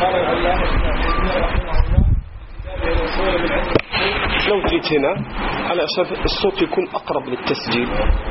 قال العلامة ابن رحمه الله في كتابه الوصول بالعلم. لو جيت هنا على أساس الصوت يكون أقرب للتسجيل،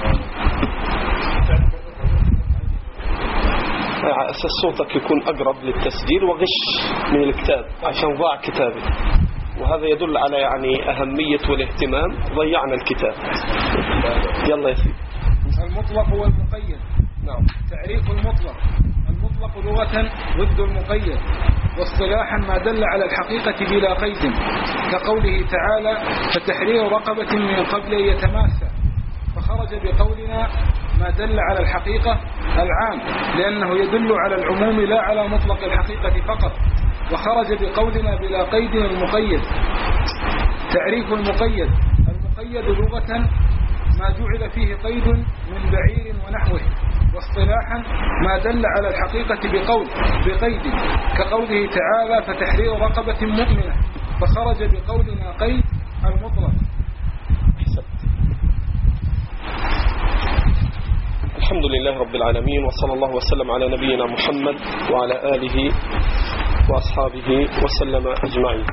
على أساس صوتك يكون أقرب للتسجيل وغش من الكتاب عشان ضاع كتابي، وهذا يدل على يعني أهمية والاهتمام. ضيعنا الكتاب. يلا يا سيدي. المطلق والمقيد. نعم. تعريف المطلق: المطلق لغة ضد المقيد، واصطلاحا ما دل على الحقيقة بلا قيد، كقوله تعالى: فتحرير رقبة من قبل أن يتماسى، فخرج بقولنا ما دل على الحقيقة العام لأنه يدل على العموم لا على مطلق الحقيقة فقط، وخرج بقولنا بلا قيد المقيد. تعريف المقيد: المقيد لغة ما جعل فيه قيد من بعير ونحوه، واصطلاحا ما دل على الحقيقة بقيد، كقوله تعالى: فتحرير رقبة مؤمنة، فخرج بقولنا قيد المطلق. الحمد لله رب العالمين، وصلى الله وسلم على نبينا محمد وعلى آله وأصحابه وسلم أجمعين.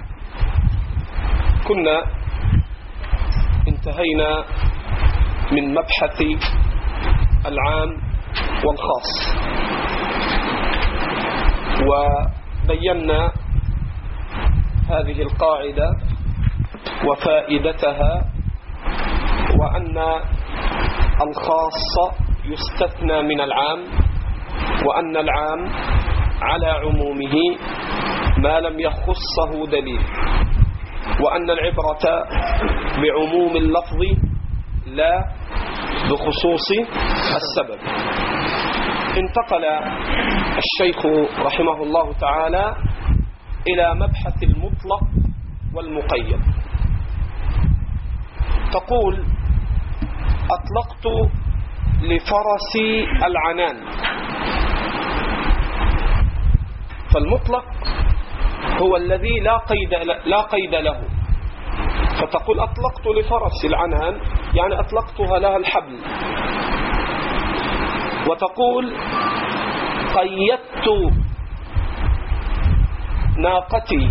كنا انتهينا من مبحث العام والخاص، وبينا هذه القاعدة وفائدتها، وأن الخاص يستثنى من العام، وأن العام على عمومه ما لم يخصه دليل، وأن العبرة بعموم اللفظ لا بخصوص السبب. انتقل الشيخ رحمه الله تعالى إلى مبحث المطلق والمقيد. تقول: أطلقت لفرسي العنان. فالمطلق هو الذي لا قيد له، فتقول أطلقت لفرسي العنان يعني أطلقتها لها الحبل. وتقول قيدت ناقتي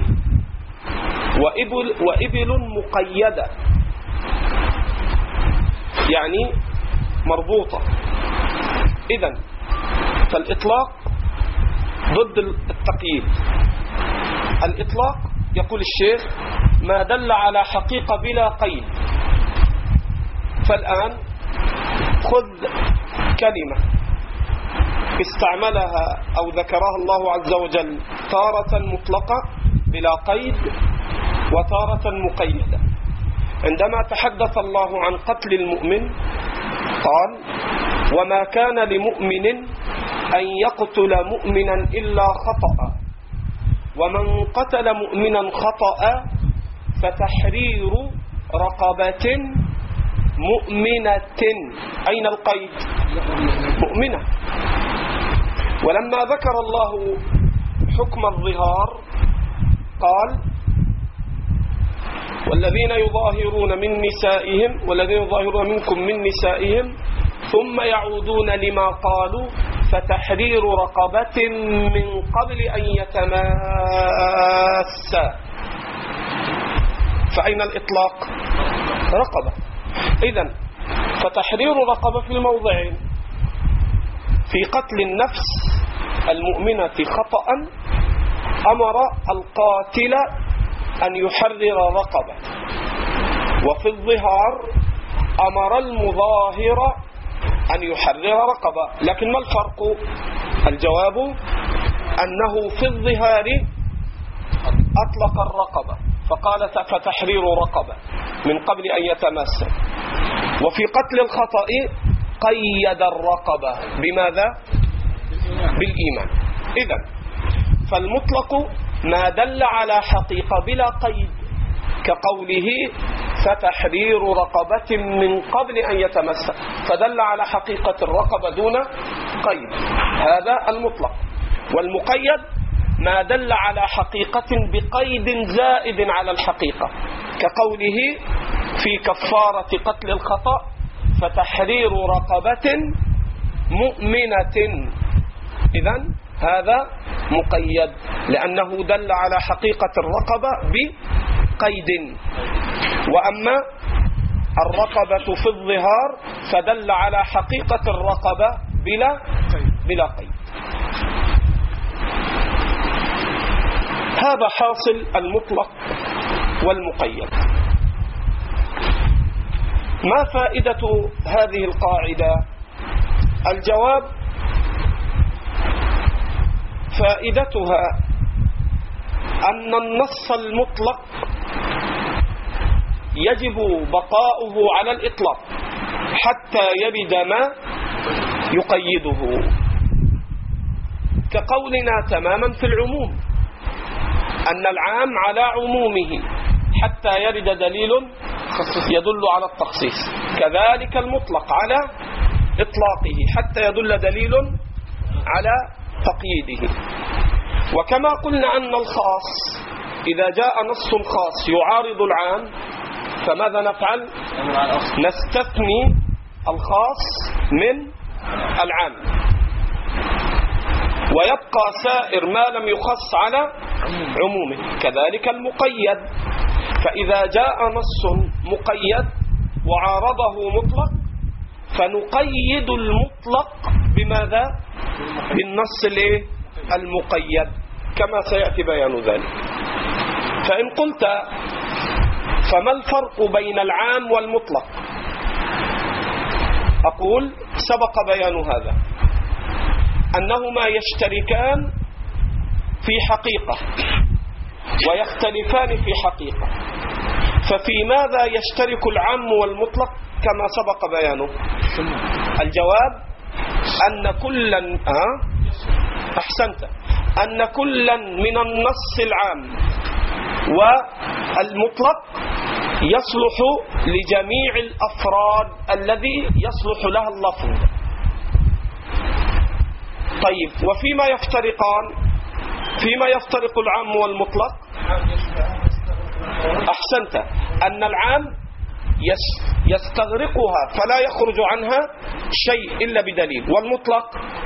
وإبل مقيدة يعني مربوطة. إذن فالإطلاق ضد التقييد. الإطلاق يقول الشيخ ما دل على حقيقة بلا قيد. فالآن خذ كلمة استعملها أو ذكرها الله عز وجل تارة مطلقة بلا قيد وتارة مقيدة. عندما تحدث الله عن قتل المؤمن قال: وما كان لمؤمن أن يقتل مؤمنا إلا خطأ، ومن قتل مؤمنا خطأ فتحرير رقبة مؤمنة. أين القيد؟ مؤمنة. ولما ذكر الله حكم الظهار قال: والذين يظاهرون منكم من نسائهم ثم يعودون لما قالوا فتحرير رقبة من قبل أن يتماسا. فأين الإطلاق؟ رقبة. إذن فتحرير رقبة في الموضعين: في قتل النفس المؤمنة خطأ أمر القاتل أن يحرر رقبة، وفي الظهار أمر المظاهر أن يحرر رقبة. لكن ما الفرق؟ الجواب أنه في الظهار أطلق الرقبة فقال فتحرير رقبة من قبل أن يتماسا، وفي قتل الخطأ قيد الرقبة بماذا؟ بالإيمان. إذن فالمطلق ما دل على حقيقة بلا قيد، كقوله فتحرير رقبة من قبل أن يتمسك، فدل على حقيقة الرقبة دون قيد، هذا المطلق. والمقيد ما دل على حقيقة بقيد زائد على الحقيقة، كقوله في كفارة قتل الخطأ فتحرير رقبة مؤمنة. إذن هذا مقيد لأنه دل على حقيقة الرقبة بقيد، وأما الرقبة في الظهار فدل على حقيقة الرقبة بلا قيد. هذا حاصل المطلق والمقيد. ما فائدة هذه القاعدة؟ الجواب: فائدتها أن النص المطلق يجب بقاؤه على الإطلاق حتى يرد ما يقيده، كقولنا تماما في العموم أن العام على عمومه حتى يرد دليل يدل على التخصيص، كذلك المطلق على إطلاقه حتى يدل دليل على تقييده. وكما قلنا أن الخاص إذا جاء نص خاص يعارض العام فماذا نفعل؟ نستثني الخاص من العام ويبقى سائر ما لم يخص على عمومه، كذلك المقيد. فإذا جاء نص مقيد وعارضه مطلق فنقيد المطلق بماذا؟ بالنص المقيد، كما سيأتي بيان ذلك. فإن قلت فما الفرق بين العام والمطلق؟ أقول سبق بيان هذا، أنهما يشتركان في حقيقة ويختلفان في حقيقة. ففي ماذا يشترك العام والمطلق كما سبق بيانه؟ الجواب أن كلا أحسنت، أن كلا من النص العام والمطلق يصلح لجميع الأفراد الذي يصلح لها اللفظ. طيب، وفيما يفترقان؟ فيما يفترق العام والمطلق أحسنت، أن العام يستغرقها فلا يخرج عنها شيء إلا بدليل، والمطلق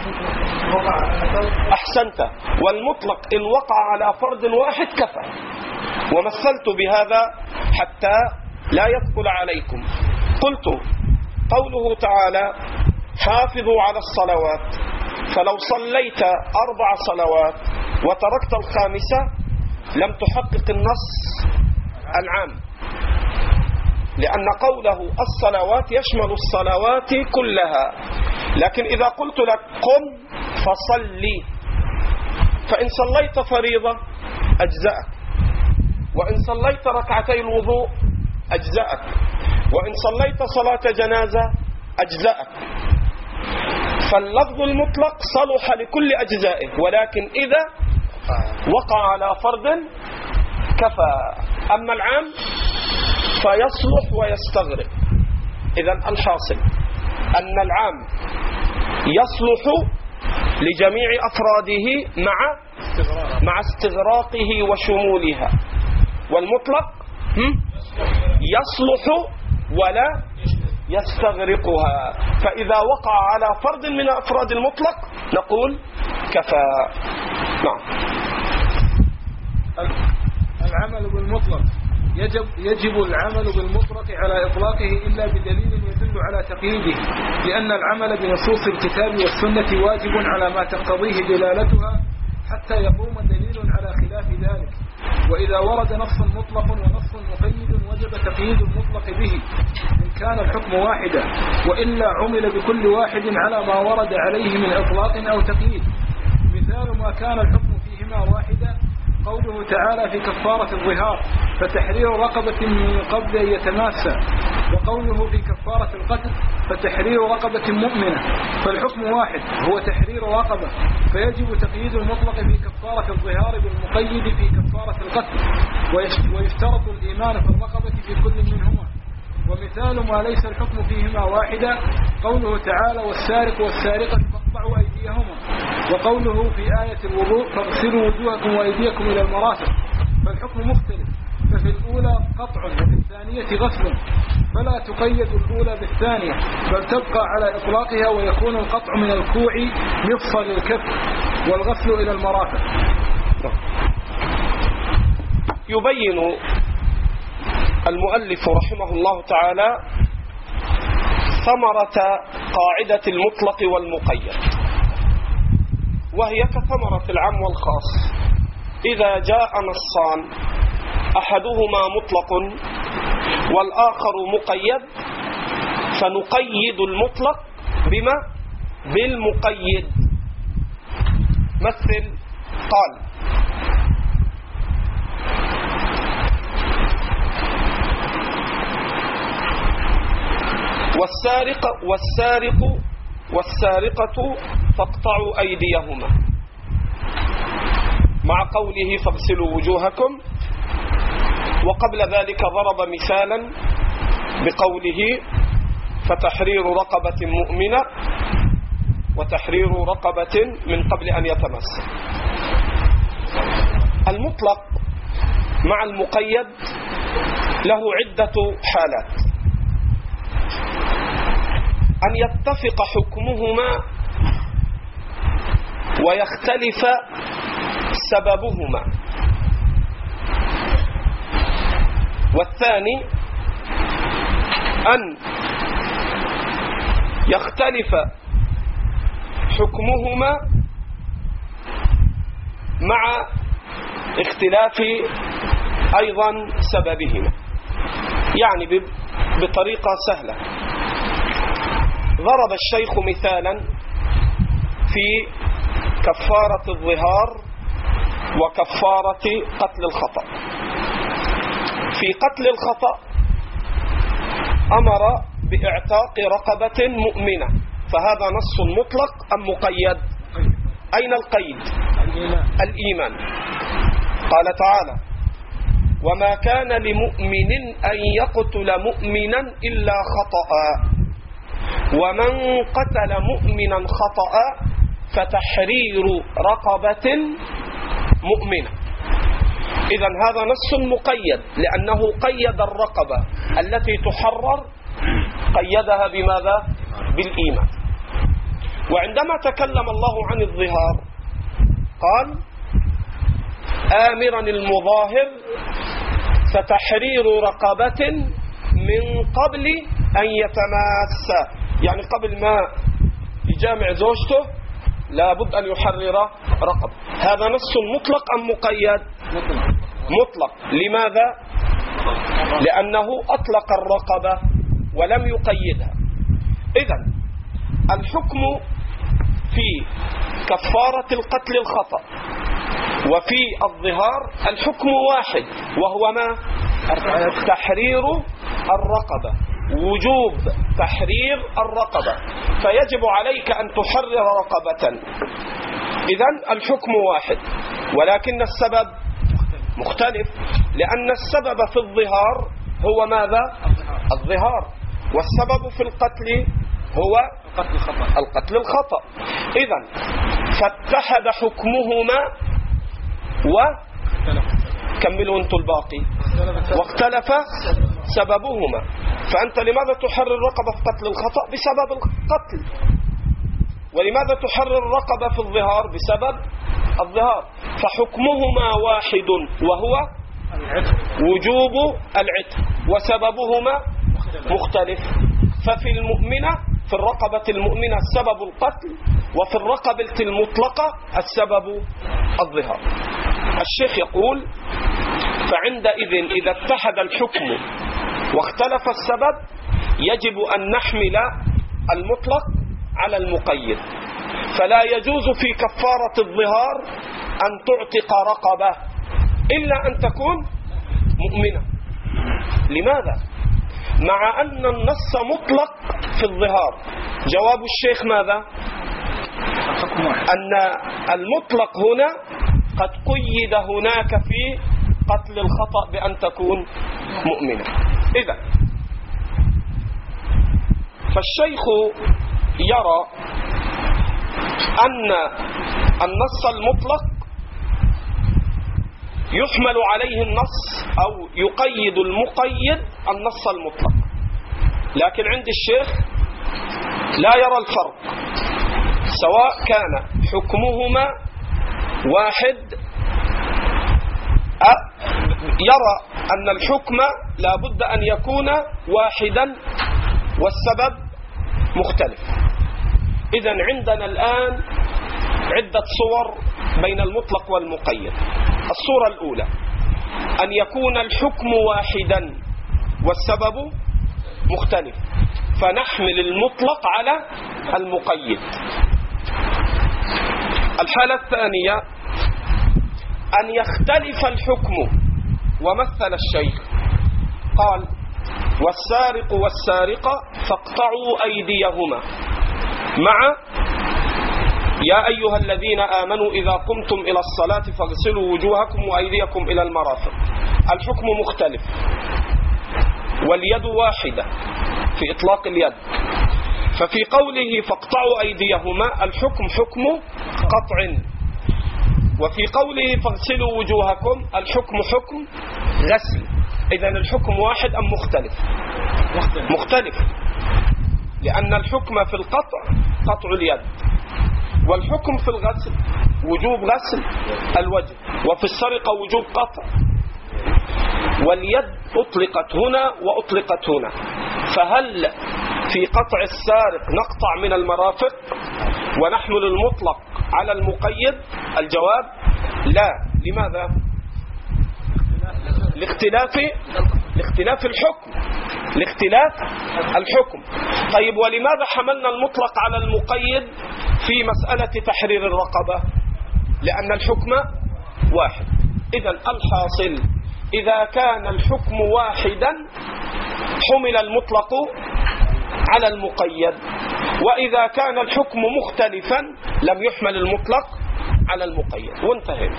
أحسنت، والمطلق إن وقع على فرد واحد كفى. ومثلت بهذا حتى لا يثقل عليكم. قلت قوله تعالى حافظوا على الصلوات، فلو صليت 4 صلوات وتركت الخامسة لم تحقق النص العام، لأن قوله الصلوات يشمل الصلوات كلها. لكن إذا قلت لك قم فصلي، فإن صليت فريضة أجزأك، وإن صليت ركعتي الوضوء أجزأك، وإن صليت صلاة جنازة أجزأك. فاللفظ المطلق صلح لكل أجزائه، ولكن إذا وقع على فرد كفى. أما العام فيصلح ويستغرق. إذن الحاصل أن العام يصلح لجميع أفراده مع استغراقه وشمولها، والمطلق يصلح ولا يستغرقها. فإذا وقع على فرد من أفراد المطلق نقول كفى. نعم. العمل بالمطلق يجب العمل بالمطلق على إطلاقه إلا بدليل يدل على تقييده، لأن العمل بنصوص الكتاب والسنة واجب على ما تقتضيه دلالتها حتى يقوم دليل على خلاف ذلك. وإذا ورد نص مطلق ونص مقيد وجب تقييد المطلق به إن كان الحكم واحدا، وإلا عمل بكل واحد على ما ورد عليه من إطلاق أو تقييد. مثال ما كان الحكم فيهما واحدا قوله تعالى في كفارة الظهار فتحرير رقبة من قبل أن يتماسى، وقوله في كفارة القتل فتحرير رقبة مؤمنة، فالحكم واحد هو تحرير رقبة، فيجب تقييد المطلق في كفارة الظهار بالمقيد في كفارة القتل، ويشترط الإيمان في الرقبة في كل منهما. ومثال ما ليس الحكم فيهما واحدا قوله تعالى والسارق والسارقة فاقطعوا أيديهما، وقوله في آية الوضوء فاغسلوا وجوهكم وأيديكم إلى المرافق، فالحكم مختلف. ففي ففي الأولى قطع وفي الثانية غسل، فلا تقيد الأولى بالثانية بل تبقى على إطلاقها، ويكون القطع من الكوع مفصل الكف والغسل إلى المرافق. يبين المؤلف رحمه الله تعالى ثمرة قاعدة المطلق والمقيد، وهي كثمرة العام والخاص. إذا جاء نصان أحدهما مطلق والآخر مقيد فنقيد المطلق بما؟ بالمقيد. مثل قال والسارقة فاقطعوا أيديهما، مع قوله فاغسلوا وجوهكم. وقبل ذلك ضرب مثالا بقوله فتحرير رقبة مؤمنة وتحرير رقبة من قبل أن يتمس. المطلق مع المقيد له عدة حالات: أن يتفق حكمهما ويختلف سببهما، والثاني أن يختلف حكمهما مع اختلاف أيضا سببهما. يعني بطريقة سهلة ضرب الشيخ مثالا في كفارة الظهار وكفارة قتل الخطأ. في قتل الخطأ أمر بإعتاق رقبة مؤمنة، فهذا نص مطلق أم مقيد؟ أين القيد؟ الإيمان. قال تعالى وما كان لمؤمن أن يقتل مؤمنا إلا خطأ ومن قتل مؤمنا خطأ فتحرير رقبة مؤمنة. إذن هذا نص مقيد لأنه قيد الرقبة التي تحرر، قيدها بماذا؟ بالإيمان. وعندما تكلم الله عن الظهار قال آمرا المظاهر فتحرير رقبة من قبل أن يتماسا، يعني قبل ما يجامع زوجته لابد أن يحرر رقبة. هذا نص مطلق أم مقيد؟ مطلق. لماذا؟ لأنه أطلق الرقبة ولم يقيدها. إذن الحكم في كفارة القتل الخطأ وفي الظهار الحكم واحد، وهو ما؟ تحرير الرقبة، وجوب تحرير الرقبة، فيجب عليك أن تحرر رقبة. إذن الحكم واحد، ولكن السبب مختلف، لأن السبب في الظهار هو ماذا؟ الظهار، والسبب في القتل هو القتل الخطأ. إذن فاتحد حكمهما كملوا انتوا الباقي واختلف سببهما. فأنت لماذا تحرر الرقبة في قتل الخطأ؟ بسبب القتل. ولماذا تحرر الرقبة في الظهار؟ بسبب الظهار. فحكمهما واحد وهو وجوب العتق، وسببهما مختلف. ففي المؤمنة، في الرقبة المؤمنة السبب القتل، وفي الرقبة المطلقة السبب الظهار. الشيخ يقول فعندئذ إذا اتحد الحكم واختلف السبب يجب أن نحمل المطلق على المقيد. فلا يجوز في كفارة الظهار أن تعتق رقبة إلا أن تكون مؤمنة. لماذا؟ مع أن النص مطلق في الظهار. جواب الشيخ ماذا؟ أن المطلق هنا قد قيد هناك في قتل الخطأ بأن تكون مؤمنة. إذن فالشيخ يرى أن النص المطلق يحمل عليه النص أو يقيد المقيد النص المطلق. لكن عند الشيخ لا يرى الفرق، سواء كان حكمهما واحد، يرى أن الحكم لا بد أن يكون واحدا والسبب مختلف. إذن عندنا الآن عدة صور بين المطلق والمقيد. الصورة الأولى أن يكون الحكم واحدا والسبب مختلف، فنحمل المطلق على المقيد. الحالة الثانية أن يختلف الحكم، ومثل الشيخ قال: والسارق والسارقة فاقطعوا أيديهما، مع يا أيها الذين آمنوا إذا قمتم إلى الصلاة فاغسلوا وجوهكم وأيديكم إلى المرافق. الحكم مختلف واليد واحدة في إطلاق اليد، ففي قوله فاقطعوا أيديهما الحكم حكم قطع، وفي قوله فاغسلوا وجوهكم الحكم حكم غسل. إذن الحكم واحد أم مختلف؟ مختلف، لأن الحكم في القطع قطع اليد، والحكم في الغسل وجوب غسل الوجه، وفي السرقة وجوب قطع، واليد أطلقت هنا وأطلقت هنا. فهل في قطع السارق نقطع من المرافق ونحمل المطلق على المقيد؟ الجواب لا. لماذا؟ لاختلاف الحكم، لاختلاف الحكم. طيب، ولماذا حملنا المطلق على المقيد في مسألة تحرير الرقبة؟ لأن الحكم واحد. إذن الحاصل إذا كان الحكم واحدا حمل المطلق على المقيد، وإذا كان الحكم مختلفا لم يحمل المطلق على المقيد، وانتهينا.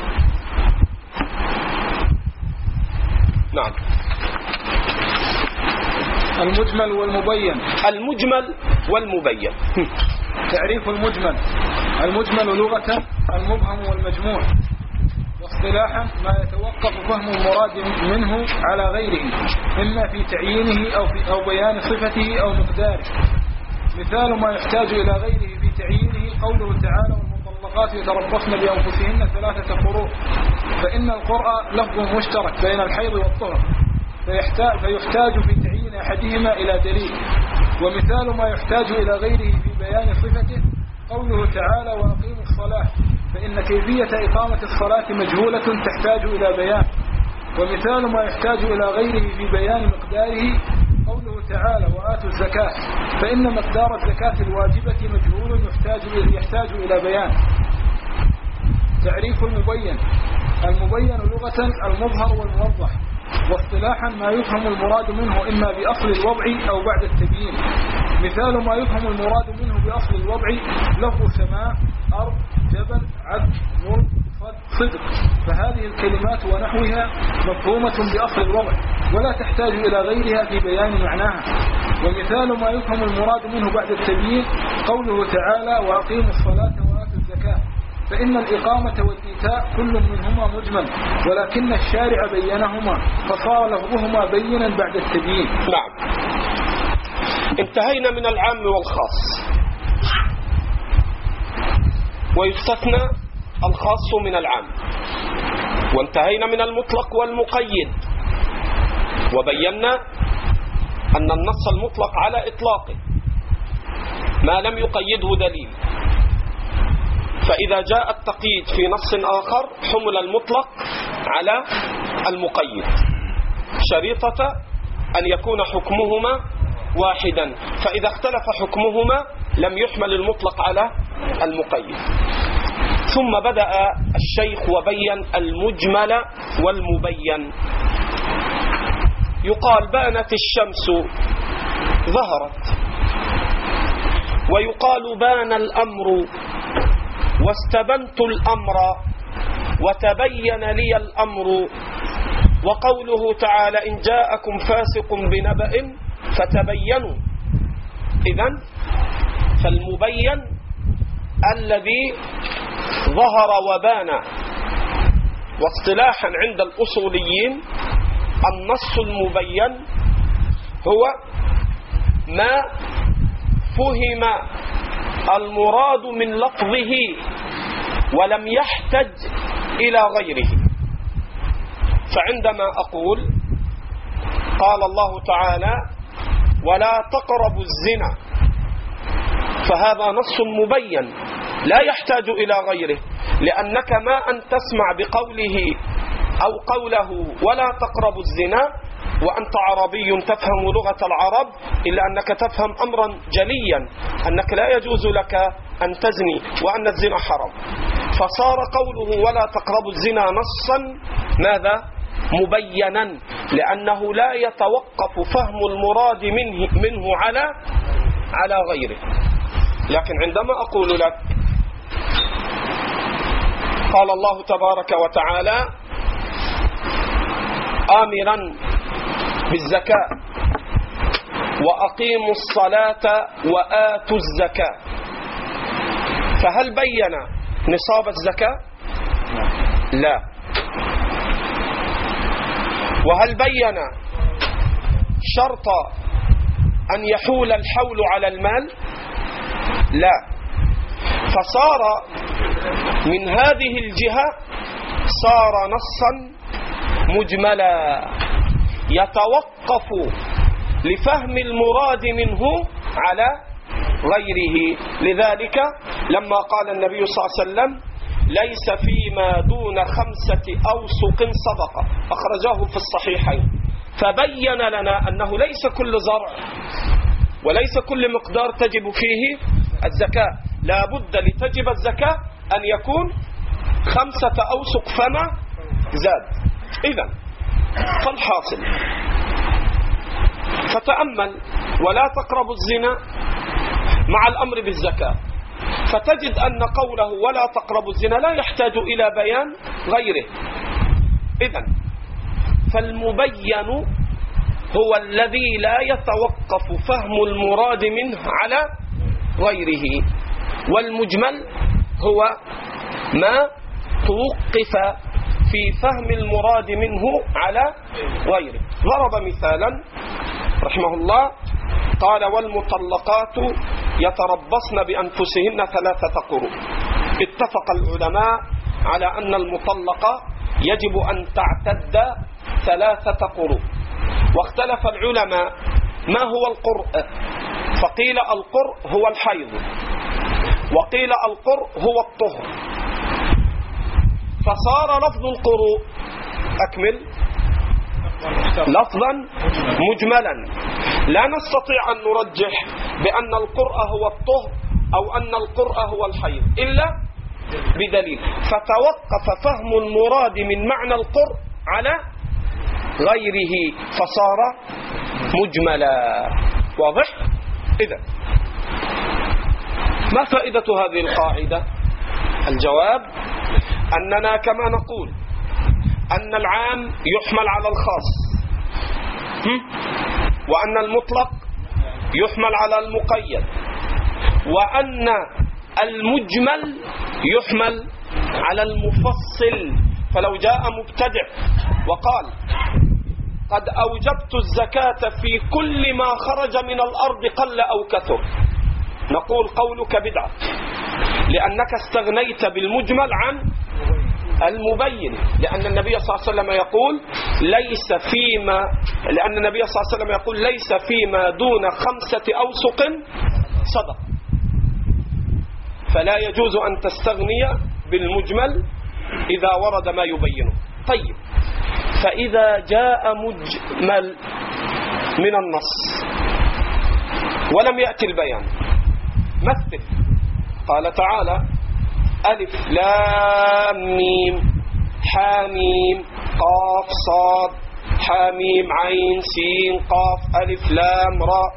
نعم. المجمل والمبين. المجمل والمبين. تعريف المجمل: المجمل لغة المبهم والمجموع، واصطلاحا ما يتوقف فهم المراد منه على غيره، إما في تعيينه أو بيان صفته أو مقداره. مثال ما يحتاج إلى غيره في تعيينه قوله تعالى: والمطلقات يتربصن بأنفسهن 3 قروء، فإن القرء لفظ مشترك بين الحيض والطهر، فيحتاج في تعيين أحدهما إلى دليل. ومثال ما يحتاج إلى غيره في بيان صفته قوله تعالى: وأقيموا الصلاة، فإن كيفية إقامة الصلاة مجهولة تحتاج إلى بيان. ومثال ما يحتاج إلى غيره في بيان مقداره قوله تعالى: وآتوا الزكاة، فإن مقدار الزكاة الواجبة مجهول يحتاج إلى بيان. تعريف المبين: المبين لغة المظهر والموضح، واصطلاحا ما يفهم المراد منه إما بأصل الوضع أو بعد التبيين. مثال ما يفهم المراد منه بأصل الوضع لفظ سماء، أرض، جبل، عبد، ملك، صدق، فهذه الكلمات ونحوها مفهومة بأصل الوضع ولا تحتاج إلى غيرها في بيان معناها. ومثال ما يفهم المراد منه بعد التبيين قوله تعالى: وأقيموا الصلاة وآتوا الزكاة، فإن الإقامة والإيتاء كل منهما مجمل، ولكن الشارع بينهما فصار لفظهما بينا بعد التبيين. نعم. انتهينا من العام والخاص، ويستثنى الخاص من العام، وانتهينا من المطلق والمقيد، وبينا أن النص المطلق على إطلاقه ما لم يقيده دليل، فإذا جاء التقييد في نص آخر حمل المطلق على المقيد، شريطة أن يكون حكمهما واحدا، فإذا اختلف حكمهما لم يحمل المطلق على المقيد. ثم بدأ الشيخ وبين المجمل والمبين. يقال بانت الشمس ظهرت، ويقال بان الأمر واستبنت الأمر وتبين لي الأمر، وقوله تعالى: إن جاءكم فاسق بنبأ فتبينوا. إذن فالمبين الذي ظهر وبان واصطلاحا عند الأصوليين النص المبين هو ما فهم المراد من لفظه ولم يحتج إلى غيره. فعندما أقول قال الله تعالى ولا تقربوا الزنا، فهذا نص مبين لا يحتاج إلى غيره، لأنك ما أن تسمع بقوله أو قوله ولا تقربوا الزنا وأنت عربي تفهم لغة العرب، إلا أنك تفهم أمرا جليا أنك لا يجوز لك أن تزني وأن الزنا حرام. فصار قوله ولا تقربوا الزنا نصا ماذا؟ مبينا، لأنه لا يتوقف فهم المراد منه على غيره. لكن عندما أقول لك قال الله تبارك وتعالى آمرا بالزكاة وأقيموا الصلاة وآتوا الزكاة، فهل بين نصاب الزكاة؟ لا. وهل بين شرط أن يحول الحول على المال؟ لا. فصار من هذه الجهة صار نصا مجملا يتوقف لفهم المراد منه على غيره. لذلك لما قال النبي صلى الله عليه وسلم ليس فيما دون 5 أوسق صدقة، أخرجاه في الصحيحين، فبين لنا أنه ليس كل زرع وليس كل مقدار تجب فيه الزكاة، لا بد لتجب الزكاة أن يكون 5 أوسق فما زاد. إذن فالحاصل فتأمل ولا تقربوا الزنا مع الأمر بالزكاة، فتجد أن قوله ولا تقربوا الزنا لا يحتاج إلى بيان غيره. إذن فالمبين هو الذي لا يتوقف فهم المراد منه على غيره، والمجمل هو ما توقف في فهم المراد منه على غيره. ضرب مثالا رحمه الله قال والمطلقات يتربصن بأنفسهن 3 قروء. اتفق العلماء على أن المطلقة يجب أن تعتد 3 قروء، واختلف العلماء ما هو القرء، فقيل القرء هو الحيض، وقيل القرء هو الطهر. فصار لفظ القروء أكمل لفظا مجملا، لا نستطيع أن نرجح بأن القرء هو الطهر أو أن القرء هو الحيض إلا بدليل، فتوقف فهم المراد من معنى القرء على غيره فصار مجملا. واضح؟ إذن ما فائدة هذه القاعدة؟ الجواب أننا كما نقول أن العام يحمل على الخاص، وأن المطلق يحمل على المقيد، وأن المجمل يحمل على المفصل. فلو جاء مبتدع وقال قد أوجبت الزكاة في كل ما خرج من الأرض قل أو كثر، نقول قولك بدعة، لأنك استغنيت بالمجمل عن المبين، لأن النبي صلى الله عليه وسلم يقول ليس فيما دون 5 أوسق صدق، فلا يجوز أن تستغني بالمجمل إذا ورد ما يبينه. طيب، فإذا جاء مجمل من النص ولم يأتي البيان، مثل قال تعالى ألف لام ميم حاميم قاف صاد حاميم عين سين قاف ألف لام راء.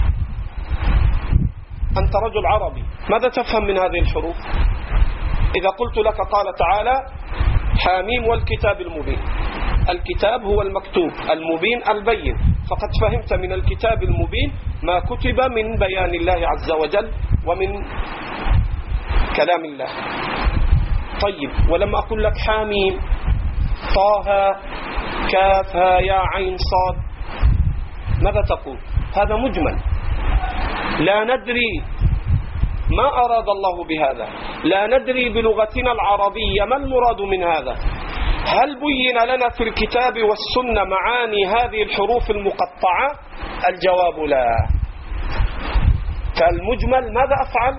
أنت رجل عربي، ماذا تفهم من هذه الحروف؟ إذا قلت لك قال تعالى حاميم والكتاب المبين، الكتاب هو المكتوب، المبين البين، فقد فهمت من الكتاب المبين ما كتب من بيان الله عز وجل ومن كلام الله. طيب، ولما أقول لك حاميم طه كافها يا عين صاد. ماذا تقول؟ هذا مجمل، لا ندري ما أراد الله بهذا، لا ندري بلغتنا العربية ما المراد من هذا. هل بين لنا في الكتاب والسنة معاني هذه الحروف المقطعة؟ الجواب لا. فالمجمل ماذا أفعل؟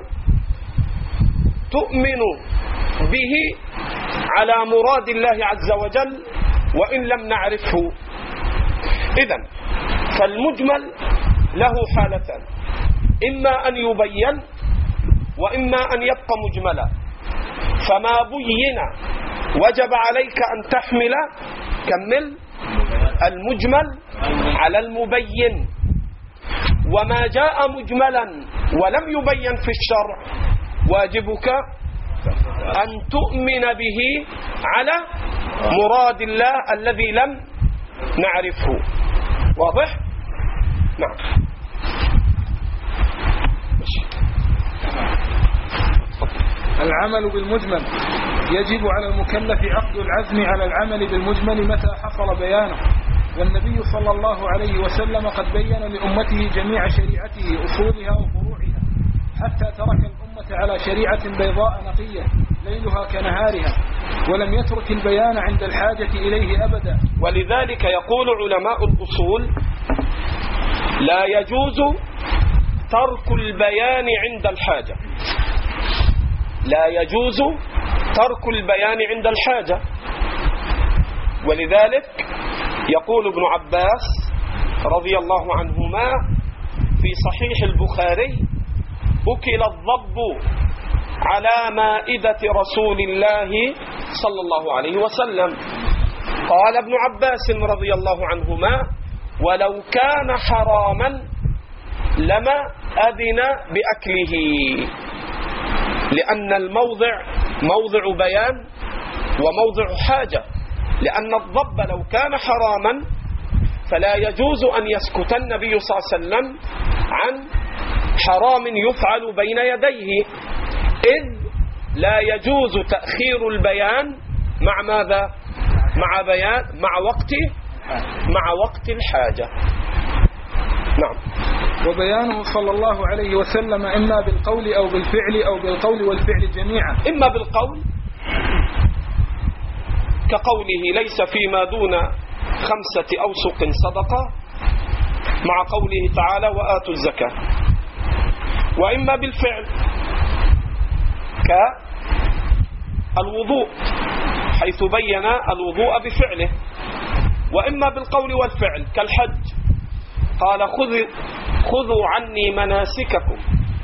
تؤمن به على مراد الله عز وجل وإن لم نعرفه. إذن فالمجمل له حالتان، إما أن يبين وإما أن يبقى مجملا. فما بين وجب عليك أن تحمل كمل المجمل على المبين، وما جاء مجملا ولم يبين في الشرع واجبك أن تؤمن به على مراد الله الذي لم نعرفه. واضح؟ نعم. العمل بالمجمل. يجب على المكلف عقد العزم على العمل بالمجمل متى حصل بيانه، والنبي صلى الله عليه وسلم قد بين لأمته جميع شريعته أصولها وفروعها، حتى ترك الأمة على شريعة بيضاء نقية ليلها كنهارها، ولم يترك البيان عند الحاجة إليه أبدا. ولذلك يقول علماء الأصول: لا يجوز ترك البيان عند الحاجة، لا يجوز ترك البيان عند الحاجة. ولذلك يقول ابن عباس رضي الله عنهما في صحيح البخاري: أكل الضب على مائدة رسول الله صلى الله عليه وسلم. قال ابن عباس رضي الله عنهما: ولو كان حراما لما أذن بأكله، لأن الموضع موضع بيان وموضع حاجة. لأن الضب لو كان حراما فلا يجوز أن يسكت النبي صلى الله عليه وسلم عن حرام يفعل بين يديه، إذ لا يجوز تأخير البيان مع ماذا؟ مع بيان مع وقت الحاجة. نعم. وبيانه صلى الله عليه وسلم إما بالقول أو بالفعل أو بالقول والفعل جميعا. إما بالقول كقوله: ليس فيما دون 5 أوسق صدقة، مع قوله تعالى: وآتوا الزكاة. وإما بالفعل كالوضوء، حيث بين الوضوء بفعله. وإما بالقول والفعل كالحج، قال: خذوا عني مناسككم،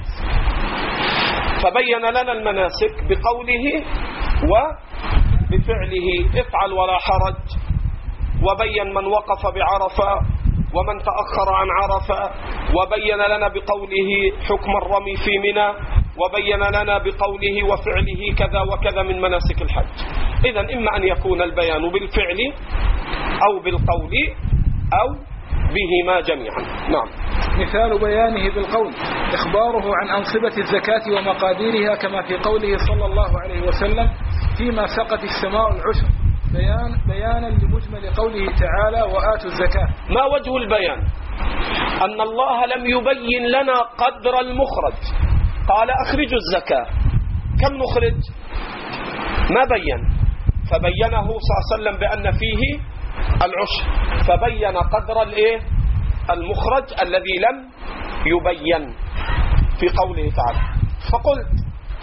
فبين لنا المناسك بقوله وبفعله: افعل ولا حرج. وبين من وقف بعرفة ومن تأخر عن عرفة، وبين لنا بقوله حكم الرمي في منى، وبين لنا بقوله وفعله كذا وكذا من مناسك الحج. إذن إما أن يكون البيان بالفعل أو بالقول أو بهما جميعا. نعم. مثال بيانه بالقول إخباره عن أنصبة الزكاة ومقاديرها، كما في قوله صلى الله عليه وسلم: فيما سقت السماء العشر، بيانا لمجمل قوله تعالى: وآتوا الزكاة. ما وجه البيان؟ أن الله لم يبين لنا قدر المخرج، قال: أخرجوا الزكاة. كم نخرج؟ ما بين، فبينه صلى الله عليه وسلم بأن فيه العشر، فبين قدر المخرج الذي لم يبين في قوله تعالى. فقلت: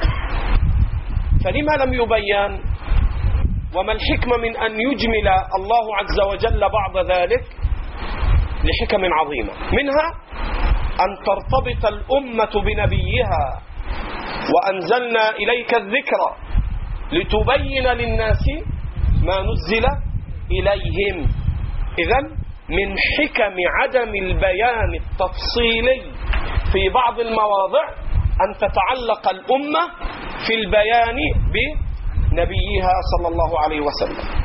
فلما لم يبين؟ وما الحكمة من أن يجمل الله عز وجل بعض ذلك؟ لحكم عظيمة، منها أن ترتبط الأمة بنبيها، وأنزلنا إليك الذكر لتبين للناس ما نزل إليهم. إذن من حكم عدم البيان التفصيلي في بعض المواضع أن تتعلق الأمة في البيان بنبيها صلى الله عليه وسلم.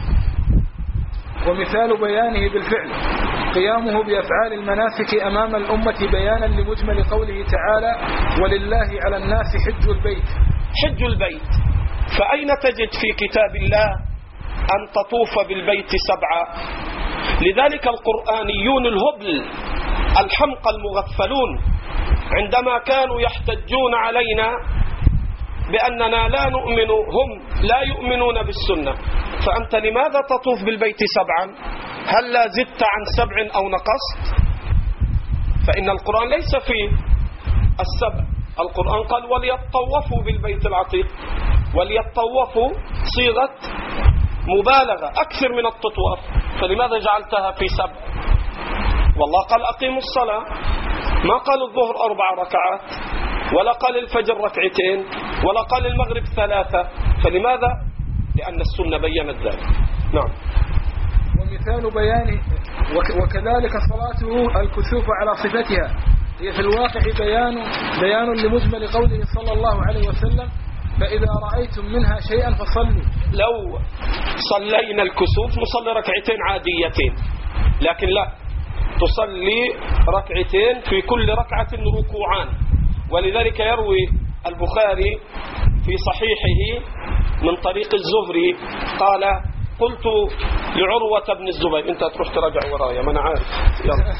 ومثال بيانه بالفعل قيامه بأفعال المناسك أمام الأمة بيانا لمجمل قوله تعالى: ولله على الناس حج البيت. حج البيت، فأين تجد في كتاب الله أن تطوف بالبيت 7. لذلك القرآنيون الهبل الحمقى المغفلون عندما كانوا يحتجون علينا بأننا لا نؤمن، هم لا يؤمنون بالسنة، فأنت لماذا تطوف بالبيت 7؟ هل لا زدت عن 7 أو نقصت؟ فإن القرآن ليس فيه 7. القرآن قال وليطوفوا بالبيت العتيق، وليطوفوا صيغة مبالغة أكثر من التطواف، فلماذا جعلتها في 7؟ والله قال أقيموا الصلاة، ما قال الظهر 4 ركعات، ولا قال الفجر 2 ولا قال المغرب 3. فلماذا؟ لأن السنة بيّنت ذلك. نعم. ومثال بيانه وكذلك صلاته الكسوف على صفتها، هي في الواقع بيان لمجمل قوله صلى الله عليه وسلم فإذا رأيتم منها شيئا فصلوا. لو صلينا الكسوف نصلي 2 عاديتين، لكن لا، تصلي 2 في كل ركعة ركوعان. ولذلك يروي البخاري في صحيحه من طريق الزهري قال قلت لعروة بن الزبير، انت تروح تراجع ورايا ما انا عارف، يلا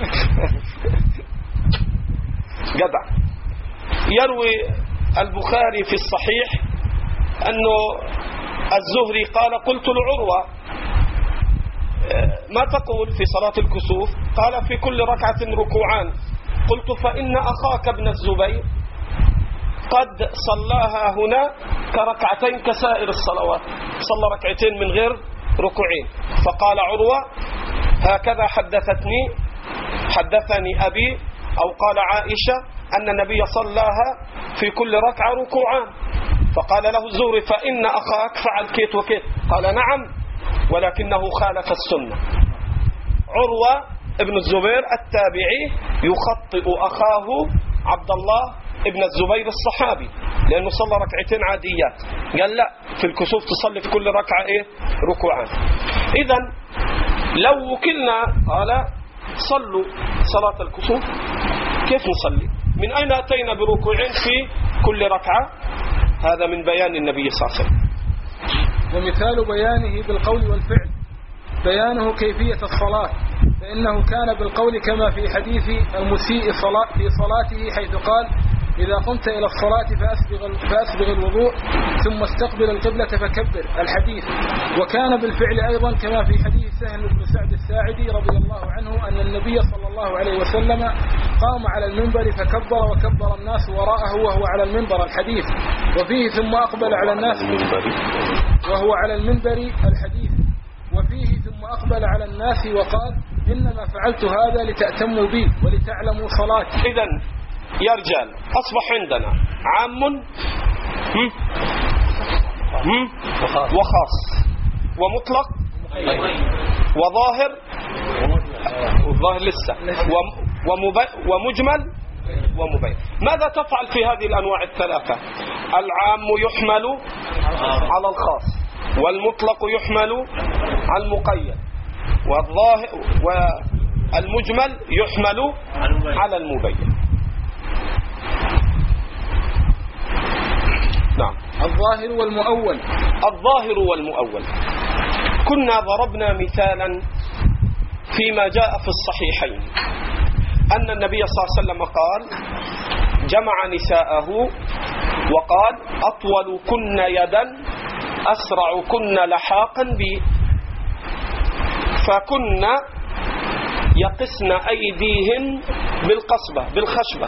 جدع. يروي البخاري في الصحيح انه الزهري قال قلت لعروة ما تقول في صلاة الكسوف؟ قال في كل ركعة ركوعان. قلت فإن أخاك ابن الزبير قد صلاها هنا كركعتين كسائر الصلوات، صلى 2 من غير ركوعين. فقال عروة هكذا حدثني أبي أو قال عائشة أن النبي صلاها في كل ركعة ركوعان. فقال له الزهري فإن أخاك فعل كيت وكيت. قال نعم ولكنه خالف السنة. عروة ابن الزبير التابعي يخطئ أخاه عبد الله ابن الزبير الصحابي لأنه صلى 2 عاديات. قال لا، في الكسوف تصلي في كل ركعة ركوعان. إذن لو وكلنا قال صلوا صلاة الكسوف، كيف نصلي؟ من أين أتينا بركوعين في كل ركعة؟ هذا من بيان النبي صلى الله عليه وسلم. ومثال بيانه بالقول والفعل بيانه كيفية الصلاة، فإنه كان بالقول كما في حديث المسيء في صلاته حيث قال إذا قمت إلى الصلاة فأسبغ الوضوء ثم استقبل القبلة فكبر الحديث. وكان بالفعل أيضا كما في حديث سهل بن سعد الساعدي رضي الله عنه أن النبي صلى الله عليه وسلم قام على المنبر فكبر وكبر الناس وراءه وهو على المنبر الحديث. وفيه ثم أقبل على الناس وهو على المنبر الحديث. وفيه ثم أقبل على الناس وقال إنما فعلت هذا لتأتموا بي ولتعلموا صلاتي. إذن يا رجال أصبح عندنا عام وخاص ومطلق وظاهر والظاهر لسه ومجمل ومبين. ماذا تفعل في هذه الأنواع الثلاثة؟ العام يحمل على الخاص، والمطلق يحمل على المقيد، والمجمل يحمل على المبين. نعم. الظاهر والمؤول. الظاهر والمؤول. كنا ضربنا مثالا فيما جاء في الصحيحين أن النبي صلى الله عليه وسلم قال جمع نساءه وقال أطول كن يدا أسرع كن لحاقا بي، فكن يقسن أيديهن بالخشبة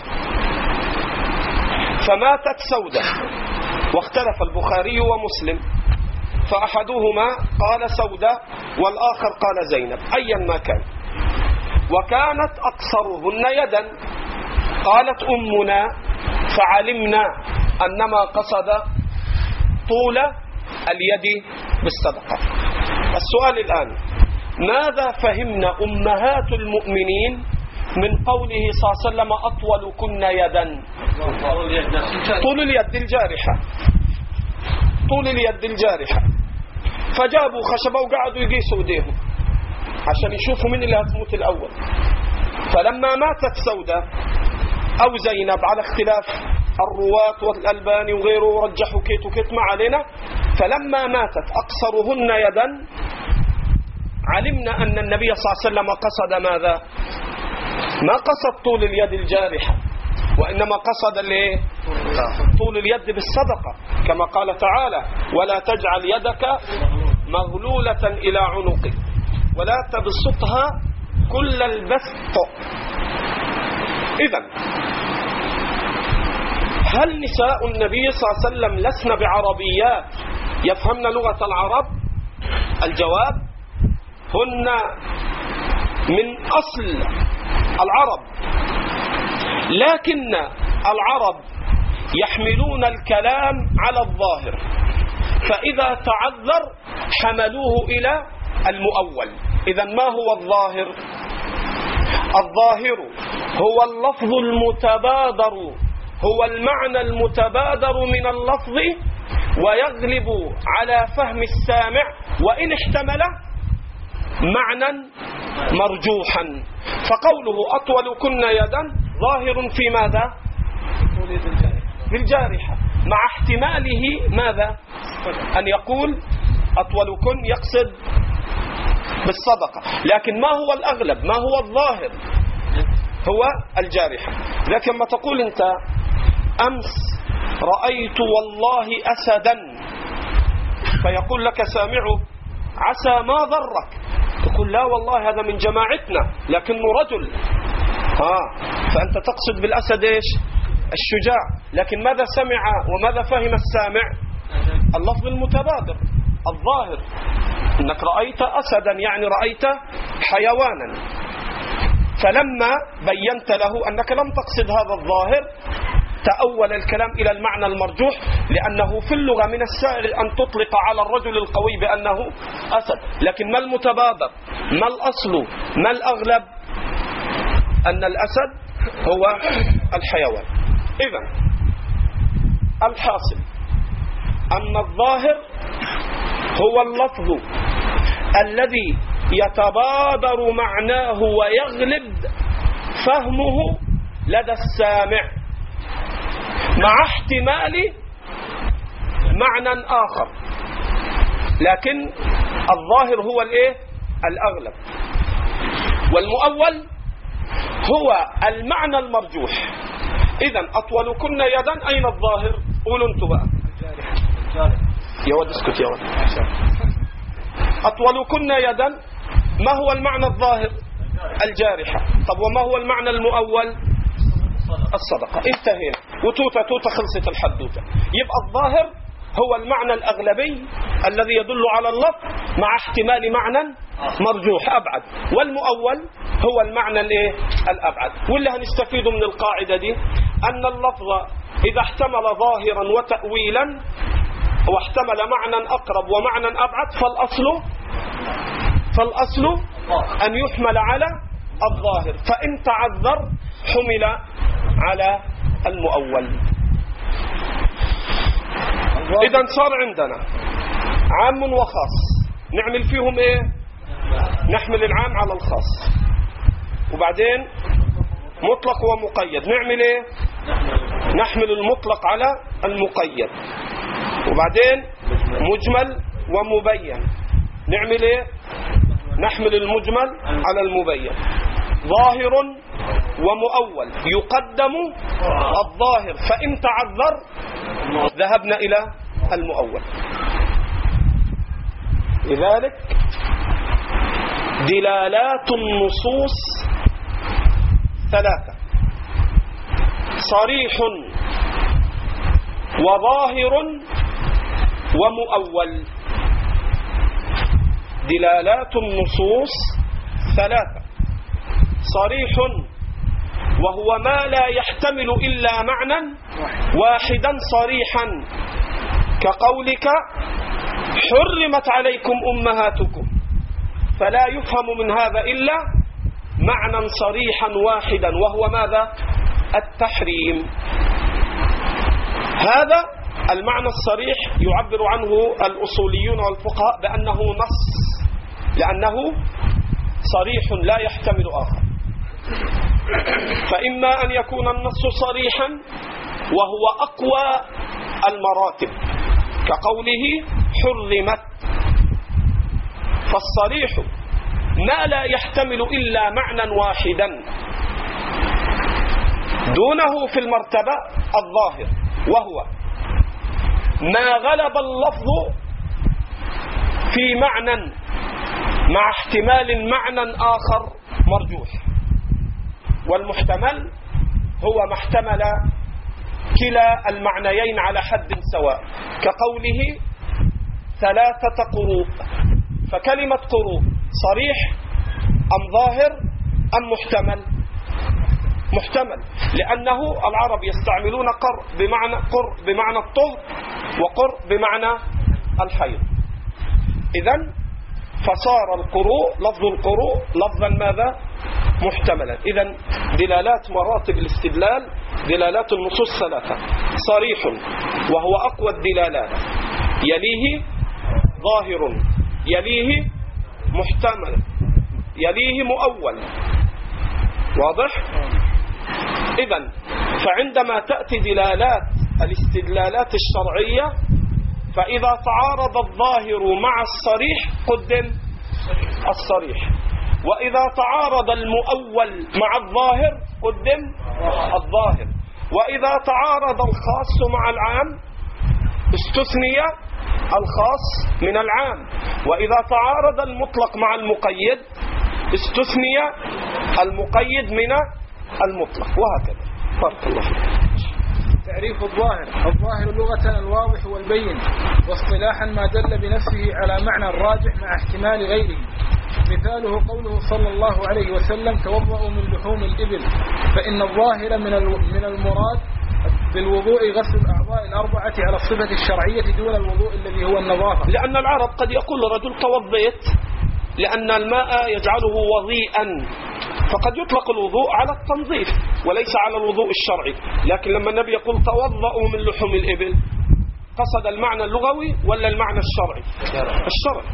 فماتت سودة. واختلف البخاري ومسلم، فأحدهما قال سودة والآخر قال زينب، أيا ما كان. وكانت أقصرهن يدا. قالت أمنا فعلمنا أنما قصد طول اليد بالصدقة. السؤال الآن، ماذا فهمنا أمهات المؤمنين من قوله صلى الله عليه وسلم أطول كن يدا؟ طول اليد الجارحة، طول اليد الجارحة. فجابوا خشبة وقعدوا يقيسوا ايديهم عشان يشوفوا من اللي هتموت الأول. فلما ماتت سودة أو زينب على اختلاف الرواة والألباني وغيره رجحوا كيت وكيت ما علينا، فلما ماتت أقصرهن يدا علمنا أن النبي صلى الله عليه وسلم قصد ماذا؟ ما قصد طول اليد الجارحة، وإنما قصد طول اليد بالصدقة، كما قال تعالى: ولا تجعل يدك مغلولة إلى عنقك ولا تبسطها كل البسط. إذن هل نساء النبي صلى الله عليه وسلم لسن بعربيات يفهمن لغة العرب؟ الجواب: هن من أصل العرب، لكن العرب يحملون الكلام على الظاهر، فإذا تعذر حملوه إلى المؤول. إذن ما هو الظاهر؟ الظاهر هو اللفظ المتبادر، هو المعنى المتبادر من اللفظ ويغلب على فهم السامع وإن احتمل معنى مرجوحا. فقوله أطولكن يدا ظاهر في ماذا؟ في الجارحة، مع احتماله ماذا؟ أن يقول أطولكن يقصد بالصدقة، لكن ما هو الأغلب؟ ما هو الظاهر؟ هو الجارحة. لكن ما تقول أنت أمس رأيت والله أسدا، فيقول لك سامعه عسى ما ضرك، تقول لا والله هذا من جماعتنا لكنه رجل، فأنت تقصد بالأسد إيش؟ الشجاع. لكن ماذا سمع وماذا فهم السامع؟ اللفظ المتبادر الظاهر، إنك رأيت أسدا يعني رأيت حيوانا. فلما بينت له أنك لم تقصد هذا الظاهر تأول الكلام إلى المعنى المرجوح، لأنه في اللغة من السائل أن تطلق على الرجل القوي بأنه أسد، لكن ما المتبادر؟ ما الأصل؟ ما الأغلب؟ أن الأسد هو الحيوان. إذن الحاصل أن الظاهر هو اللفظ الذي يتبادر معناه ويغلب فهمه لدى السامع مع احتمال معنى آخر، لكن الظاهر هو الأغلب، والمؤول هو المعنى المرجوح. إذن أطولكن يدا أين الظاهر؟ قولوا انتوا بقى. يا ولد اسكت يا ولد. أطولكن يدا ما هو المعنى الظاهر؟ الجارحة. طب وما هو المعنى المؤول؟ الصدقة. انتهينا وتوتة خلصت الحدوتة. يبقى الظاهر هو المعنى الأغلبي الذي يدل على اللفظ مع احتمال معنى مرجوح أبعد، والمؤول هو المعنى الأبعد. واللي هنستفيده من القاعدة دي أن اللفظ إذا احتمل ظاهرا وتأويلا واحتمل معنى أقرب ومعنى أبعد فالأصل أن يحمل على الظاهر، فإن تعذر حمل على المؤول. إذن صار عندنا عام وخاص، نعمل فيهم إيه؟ نحمل العام على الخاص. وبعدين مطلق ومقيد، نعمل إيه؟ نحمل المطلق على المقيد. وبعدين مجمل ومبين، نعمل إيه؟ نحمل المجمل على المبين. ظاهر ومؤول، يقدم الظاهر، فإن تعذر ذهبنا إلى المؤول. لذلك دلالات النصوص ثلاثة: صريح وظاهر ومؤول. دلالات النصوص ثلاثة: صريح وهو ما لا يحتمل إلا معنى واحدا صريحا، كقولك حرمت عليكم أمهاتكم، فلا يفهم من هذا إلا معنى صريحا واحدا وهو ماذا؟ التحريم. هذا المعنى الصريح يعبر عنه الأصوليون والفقهاء بأنه نص، لأنه صريح لا يحتمل آخر. فإما أن يكون النص صريحا وهو أقوى المراتب، كقوله حرمت. فالصريح ما لا يحتمل إلا معنى واحدا، دونه في المرتبة الظاهر، وهو ما غلب اللفظ في معنى مع احتمال معنى آخر مرجوح. والمحتمل هو ما احتمل كلا المعنيين على حد سواء، كقوله 3 قروء. فكلمة قروء صريح أم ظاهر أم محتمل؟ محتمل، لأنه العرب يستعملون قر بمعنى الطهر، وقر بمعنى الحيض. إذن فصار القروء، لفظ القروء لفظا ماذا؟ محتملا. إذن دلالات مراتب الاستدلال، دلالات النصوص 3: صريح وهو أقوى الدلالات، يليه ظاهر، يليه محتمل، يليه مؤول. واضح؟ إذن فعندما تأتي دلالات الاستدلالات الشرعية، فإذا تعارض الظاهر مع الصريح قدم الصريح، وإذا تعارض المؤول مع الظاهر قدم الظاهر، وإذا تعارض الخاص مع العام استثني الخاص من العام، وإذا تعارض المطلق مع المقيد استثني المقيد من المطلق، وهكذا. بارك الله فيك. تعريف الظاهر: الظاهر لغة الواضح والبين، واصطلاحا ما دل بنفسه على معنى الراجح مع احتمال غيره. مثاله قوله صلى الله عليه وسلم: توضؤوا من لحوم الإبل، فإن الظاهر من المراد بالوضوء غسل الأعضاء الأربعة على الصفة الشرعية دون الوضوء الذي هو النظافة. لأن العرب قد يقول رجل توضيت لأن الماء يجعله وضيئا، فقد يطلق الوضوء على التنظيف وليس على الوضوء الشرعي. لكن لما النبي يقول توضؤوا من لحوم الإبل، قصد المعنى اللغوي ولا المعنى الشرعي؟ الشرعي.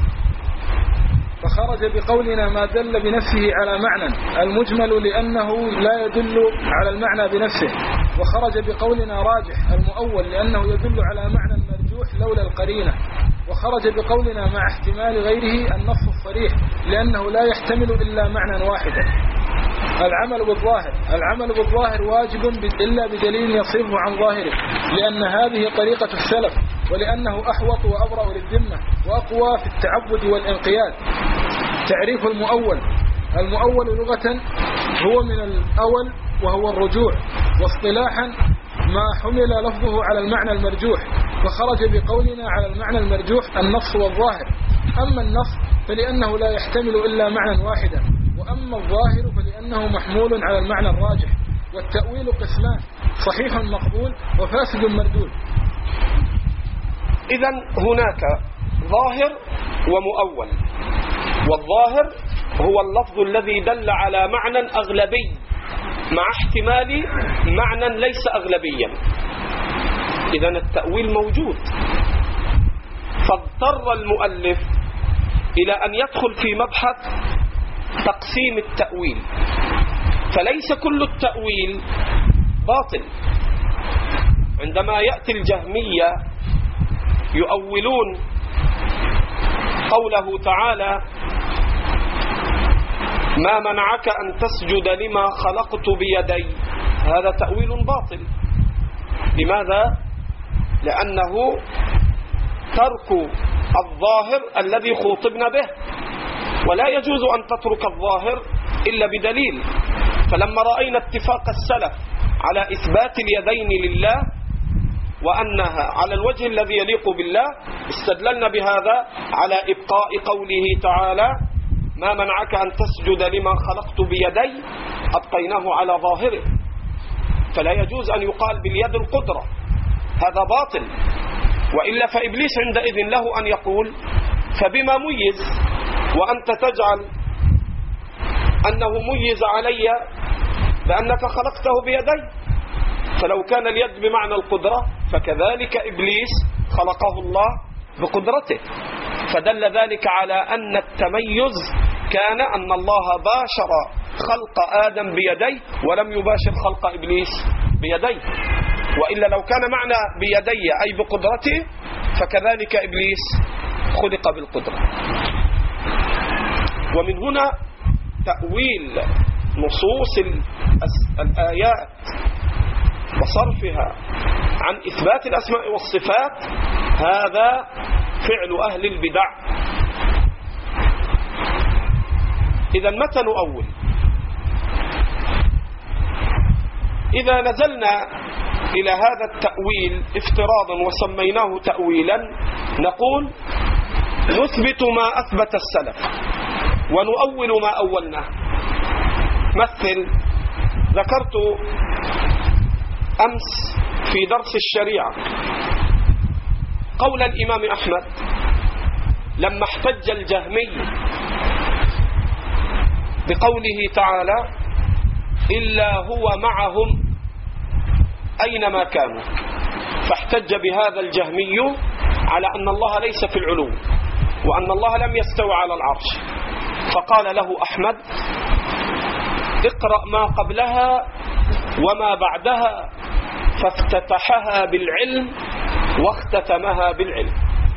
فخرج بقولنا ما دل بنفسه على معنى المجمل لأنه لا يدل على المعنى بنفسه، وخرج بقولنا راجح المؤول لأنه يدل على معنى مرجوح لولا القرينة، وخرج بقولنا مع احتمال غيره النص الصريح لأنه لا يحتمل إلا معنى واحدا. العمل بالظاهر واجب إلا بدليل يصرف عن ظاهره، لأن هذه طريقة السلف، ولأنه أحوط وأبرأ للذمة وأقوى في التعبد والانقياد. تعريف المؤول لغة هو من الأول وهو الرجوع، واصطلاحا ما حمل لفظه على المعنى المرجوح، فخرج بقولنا على المعنى المرجوح النص والظاهر. أما النص فلأنه لا يحتمل إلا معنى واحدا، وأما الظاهر فلأنه محمول على المعنى الراجح. والتأويل قسمان: صحيح مقبول وفاسد مردود. إذن هناك ظاهر ومؤول، والظاهر هو اللفظ الذي دل على معنى أغلبي مع احتمال معنى ليس أغلبيا. إذن التأويل موجود، فاضطر المؤلف إلى أن يدخل في مبحث تقسيم التأويل، فليس كل التأويل باطل. عندما يأتي الجهمية يؤولون قوله تعالى: ما منعك أن تسجد لما خلقت بيدي، هذا تأويل باطل. لماذا؟ لأنه ترك الظاهر الذي خوطبنا به، ولا يجوز أن تترك الظاهر إلا بدليل. فلما رأينا اتفاق السلف على إثبات اليدين لله وأنها على الوجه الذي يليق بالله، استدللنا بهذا على إبقاء قوله تعالى: ما منعك أن تسجد لما خلقت بيدي، أبقيناه على ظاهره. فلا يجوز أن يقال باليد القدرة، هذا باطل. وإلا فإبليس عندئذ له أن يقول: فبما ميز، وأنت تجعل أنه ميز علي بأنك خلقته بيدي. فلو كان اليد بمعنى القدرة فكذلك إبليس خلقه الله بقدرته. فدل ذلك على أن التميز كان أن الله باشر خلق آدم بيديه ولم يباشر خلق إبليس بيديه. وإلا لو كان معنى بيدي أي بقدرته فكذلك إبليس خلق بالقدرة. ومن هنا تأويل نصوص الآيات وصرفها عن إثبات الأسماء والصفات هذا فعل أهل البدع. إذا متى نؤول؟ إذا نزلنا إلى هذا التأويل افتراضا وسميناه تأويلا نقول نثبت ما أثبت السلف ونؤول ما أولناه. مثل ذكرت أمس في درس الشريعة قول الإمام أحمد لما احتج الجهمي بقوله تعالى إلا هو معهم أينما كانوا، فاحتج بهذا الجهمي على أن الله ليس في العلو وأن الله لم يستوى على العرش، فقال له أحمد اقرأ ما قبلها وما بعدها، فافتتحها بالعلم واختتمها بالعلم.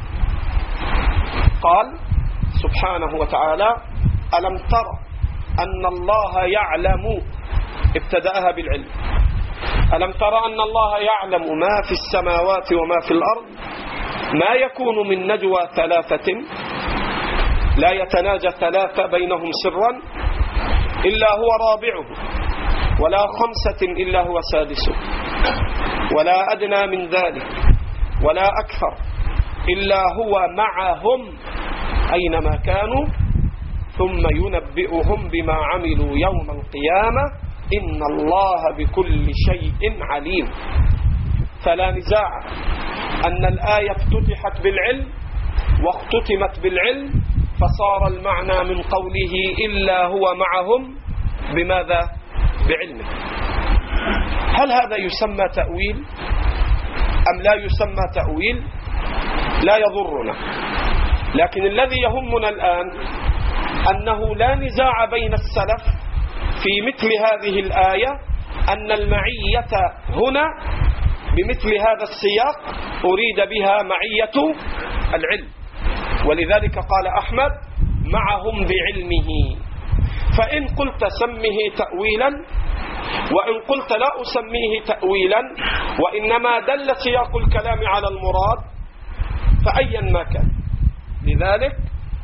قال سبحانه وتعالى ألم تر أن الله يعلم، ابتدأها بالعلم، ألم تر أن الله يعلم ما في السماوات وما في الأرض، ما يكون من نجوى ثلاثة لا يتناجى ثلاثة بينهم سرا إلا هو رابعه ولا خمسة إلا هو سادسه ولا أدنى من ذلك ولا أكثر إلا هو معهم أينما كانوا ثم ينبئهم بما عملوا يوم القيامة إن الله بكل شيء عليم. فلا نزاع أن الآية افتتحت بالعلم واختتمت بالعلم، فصار المعنى من قوله إلا هو معهم بماذا؟ بعلمه. هل هذا يسمى تأويل أم لا يسمى تأويل؟ لا يضرنا، لكن الذي يهمنا الآن أنه لا نزاع بين السلف في مثل هذه الآية أن المعية هنا بمثل هذا السياق أريد بها معية العلم، ولذلك قال أحمد معهم بعلمه. فإن قلت سمه تأويلا وإن قلت لا أسميه تأويلا وإنما دل سياق الكلام على المراد فأيا ما كان. لذلك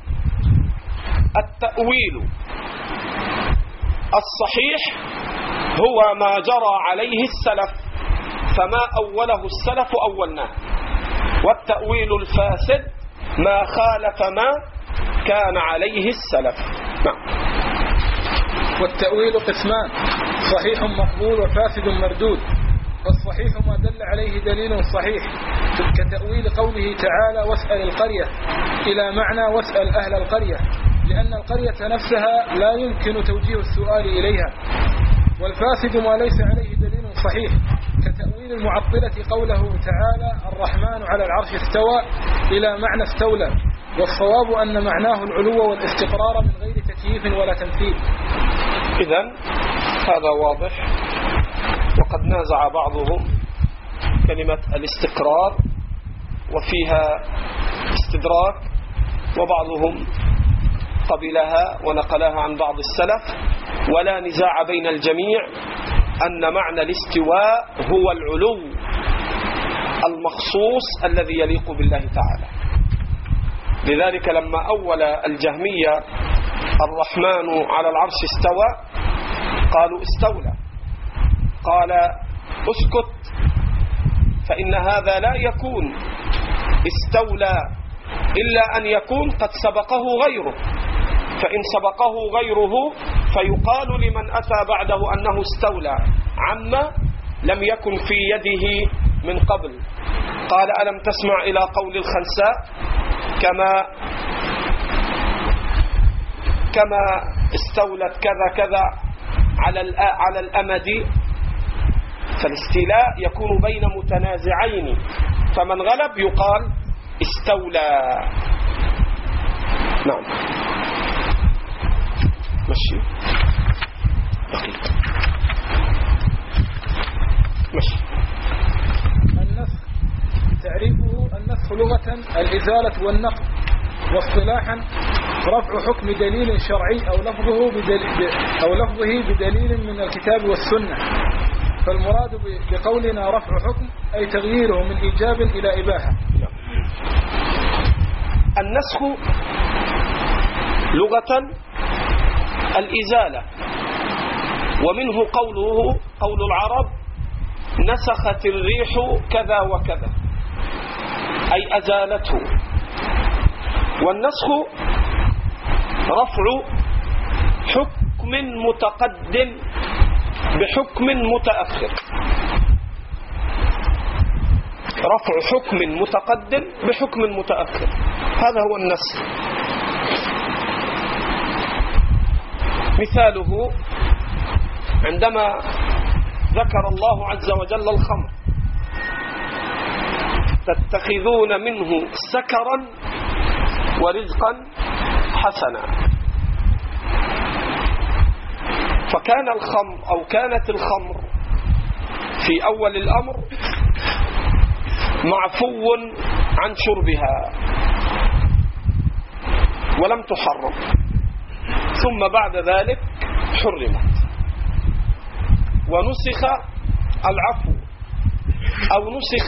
التأويل الصحيح هو ما جرى عليه السلف، فما أوله السلف أولناه، والتأويل الفاسد ما خالف ما كان عليه السلف. نعم. والتأويل قسمان: صحيح مقبول وفاسد مردود. فالصحيح ما دل عليه دليل صحيح كتأويل قوله تعالى واسأل القرية إلى معنى واسأل أهل القرية، لأن القرية نفسها لا يمكن توجيه السؤال إليها. والفاسد ما ليس عليه دليل صحيح كتأويل المعطلة قوله تعالى الرحمن على العرش استوى إلى معنى استولى، والصواب أن معناه العلو والاستقرار من غير تكييف ولا تمثيل. إذن هذا واضح. وقد نازع بعضهم كلمة الاستقرار وفيها استدراك، وبعضهم قبلها ونقلها عن بعض السلف، ولا نزاع بين الجميع أن معنى الاستواء هو العلو المخصوص الذي يليق بالله تعالى. لذلك لما أول الجهمية الرحمن على العرش استوى قالوا استولى، قال اسكت، فإن هذا لا يكون استولى إلا أن يكون قد سبقه غيره، فإن سبقه غيره فيقال لمن أتى بعده أنه استولى عما لم يكن في يده من قبل. قال ألم تسمع إلى قول الخنساء كما استولت كذا كذا على الأمد. فالاستيلاء يكون بين متنازعين، فمن غلب يقال استولى. نعم. مشي دقيقة. مشي. النسخ تعريفه: النسخ لغة الإزالة والنقل، واصطلاحا رفع حكم دليل شرعي أو لفظه بدليل من الكتاب والسنة. فالمراد بقولنا رفع حكم أي تغييره من إيجاب إلى إباحة. النسخ لغة الإزالة، ومنه قول العرب نسخت الريح كذا وكذا، أي أزالته. والنسخ رفع حكم متقدم بحكم متأخر، رفع حكم متقدم بحكم متأخر، هذا هو النسخ. مثاله عندما ذكر الله عز وجل الخمر: تتخذون منه سكرا ورزقا حسنا. فكان الخمر أو كانت الخمر في أول الأمر معفو عن شربها ولم تحرم، ثم بعد ذلك حرمت ونسخ العفو أو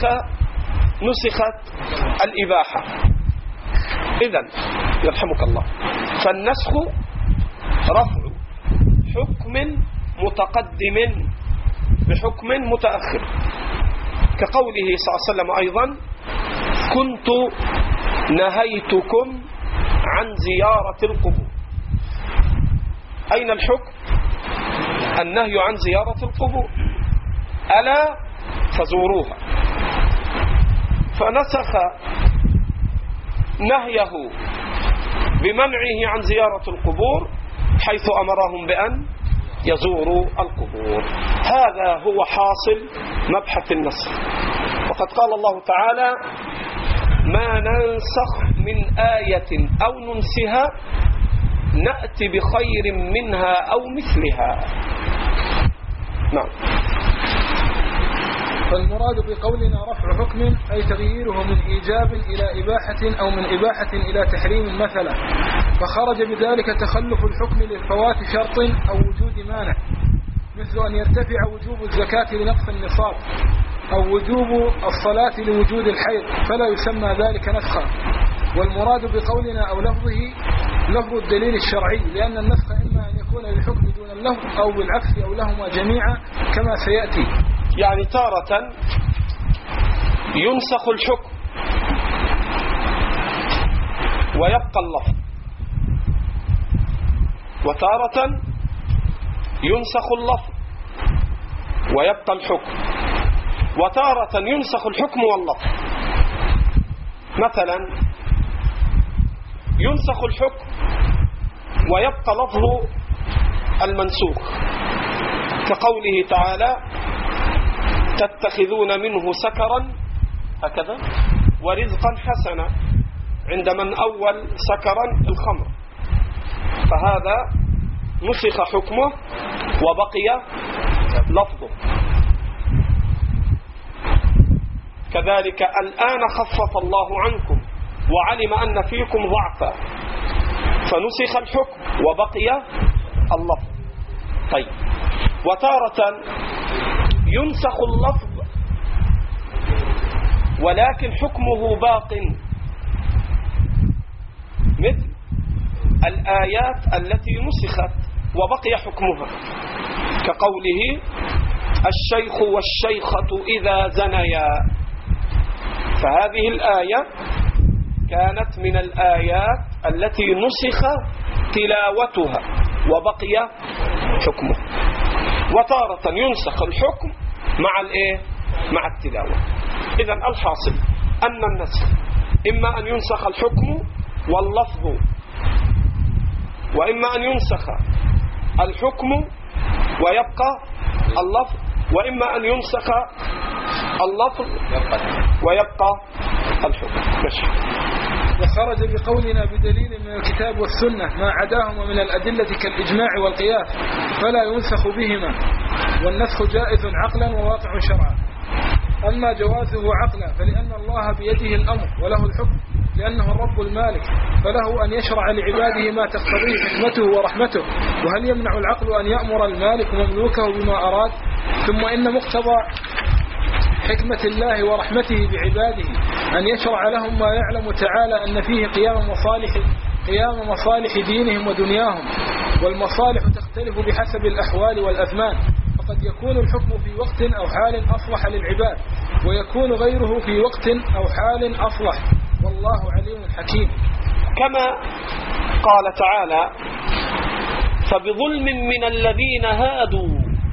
نسخت الإباحة. إذن يرحمك الله، فالنسخ رفع حكم متقدم بحكم متأخر، كقوله صلى الله عليه وسلم أيضا: كنت نهيتكم عن زيارة القبور. أين الحكم؟ النهي عن زيارة القبور، ألا فزوروها. فنسخ نهيه بمنعه عن زيارة القبور حيث أمرهم بأن يزوروا القبور. هذا هو حاصل مبحث النسخ. وقد قال الله تعالى: ما ننسخ من آية أو ننسها نأتي بخير منها أو مثلها. نعم. فالمراد بقولنا رفع حكم أي تغييره من إيجاب إلى إباحة أو من إباحة إلى تحريم مثلا، فخرج بذلك تخلف الحكم للفوات شرط أو وجود مانع، مثل أن يرتفع وجوب الزكاة لنقص النصاب أو وجوب الصلاة لوجود الحيض، فلا يسمى ذلك نسخا. والمراد بقولنا أو لفظه لفظ الدليل الشرعي، لأن النسخ إما أن يكون للحكم دون اللفظ أو بالعكس أو لهما جميعا كما سيأتي. يعني تارة ينسخ الحكم ويبقى اللفظ، وتارة ينسخ اللفظ ويبقى الحكم، وتارة ينسخ الحكم واللفظ. مثلا ينسخ الحكم ويبقى لفظ المنسوخ، كقوله تعالى: تتخذون منه سكرا هكذا ورزقا حسنا، عند من أول سكرا الخمر، فهذا نسخ حكمه وبقي لفظه. كذلك الآن خفف الله عنكم وعلم أن فيكم ضعفا، فنسخ الحكم وبقي اللفظ. طيب، وتارة ينسخ اللفظ ولكن حكمه باق، مثل الآيات التي نسخت وبقي حكمها، كقوله: الشيخ والشيخة إذا زنيا. فهذه الآية كانت من الآيات التي نسخ تلاوتها وبقي حكمه. وتارة ينسخ الحكم مع التلاوة. إذن الحاصل أن النسخ إما أن ينسخ الحكم واللفظ، وإما أن ينسخ الحكم ويبقى اللفظ، وإما أن ينسخ اللفظ ويبقى الحكم. ماشي. وخرج بقولنا بدليل من الكتاب والسنة ما عداهما من الأدلة كالإجماع والقياس فلا ينسخ بهما، والنسخ جائز عقلا وواقع شرعا. أما جوازه عقلا فلأن الله بيده الأمر وله الحكم، لأنه الرب المالك، فله أن يشرع لعباده ما تقتضيه حكمته ورحمته. وهل يمنع العقل أن يأمر المالك مملوكه بما أراد؟ ثم إن مقتضى حكمة الله ورحمته بعباده أن يشرع لهم ما يعلم تعالى أن فيه قيام مصالح دينهم ودنياهم، والمصالح تختلف بحسب الأحوال والأزمان، فقد يكون الحكم في وقت أو حال أصلح للعباد، ويكون غيره في وقت أو حال أصلح، والله عليم حكيم. كما قال تعالى: فبظلم من الذين هادوا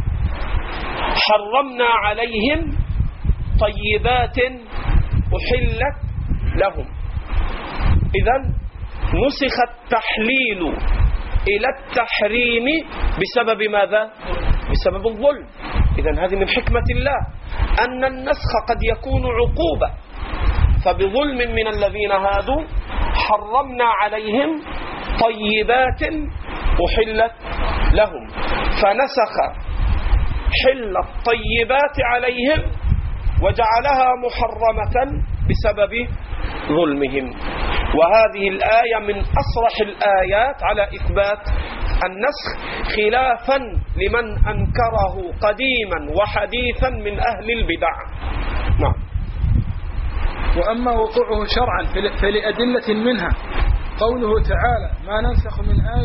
حرمنا عليهم طيبات أحلت لهم. إذن نسخ التحليل إلى التحريم بسبب ماذا؟ بسبب الظلم. إذن هذه من حكمة الله أن النسخ قد يكون عقوبة. فبظلم من الذين هادوا حرمنا عليهم طيبات أحلت لهم، فنسخ حل الطيبات عليهم وجعلها محرمة بسبب ظلمهم. وهذه الآية من أصرح الآيات على إثبات النسخ، خلافا لمن أنكره قديما وحديثا من أهل البدع. نعم. وأما وقوعه شرعا فلأدلة منها قوله تعالى: ما ننسخ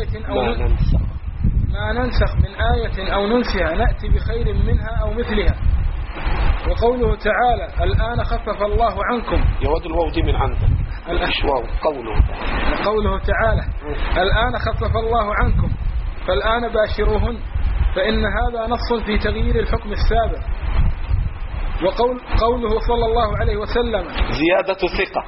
من آية أو ننسها نأتي بخير منها أو مثلها. وقوله تعالى: الآن خفف الله عنكم. يود الواو دي من عندك. الأشواو. قوله تعالى: الآن خفف الله عنكم فالآن باشروهن، فإن هذا نص في تغيير الحكم السابق. وقوله صلى الله عليه وسلم: زيادة ثقة.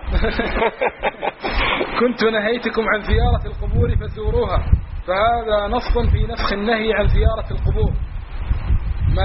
كنت نهيتكم عن زيارة القبور فزوروها، فهذا نص في نسخ النهي عن زيارة القبور. ما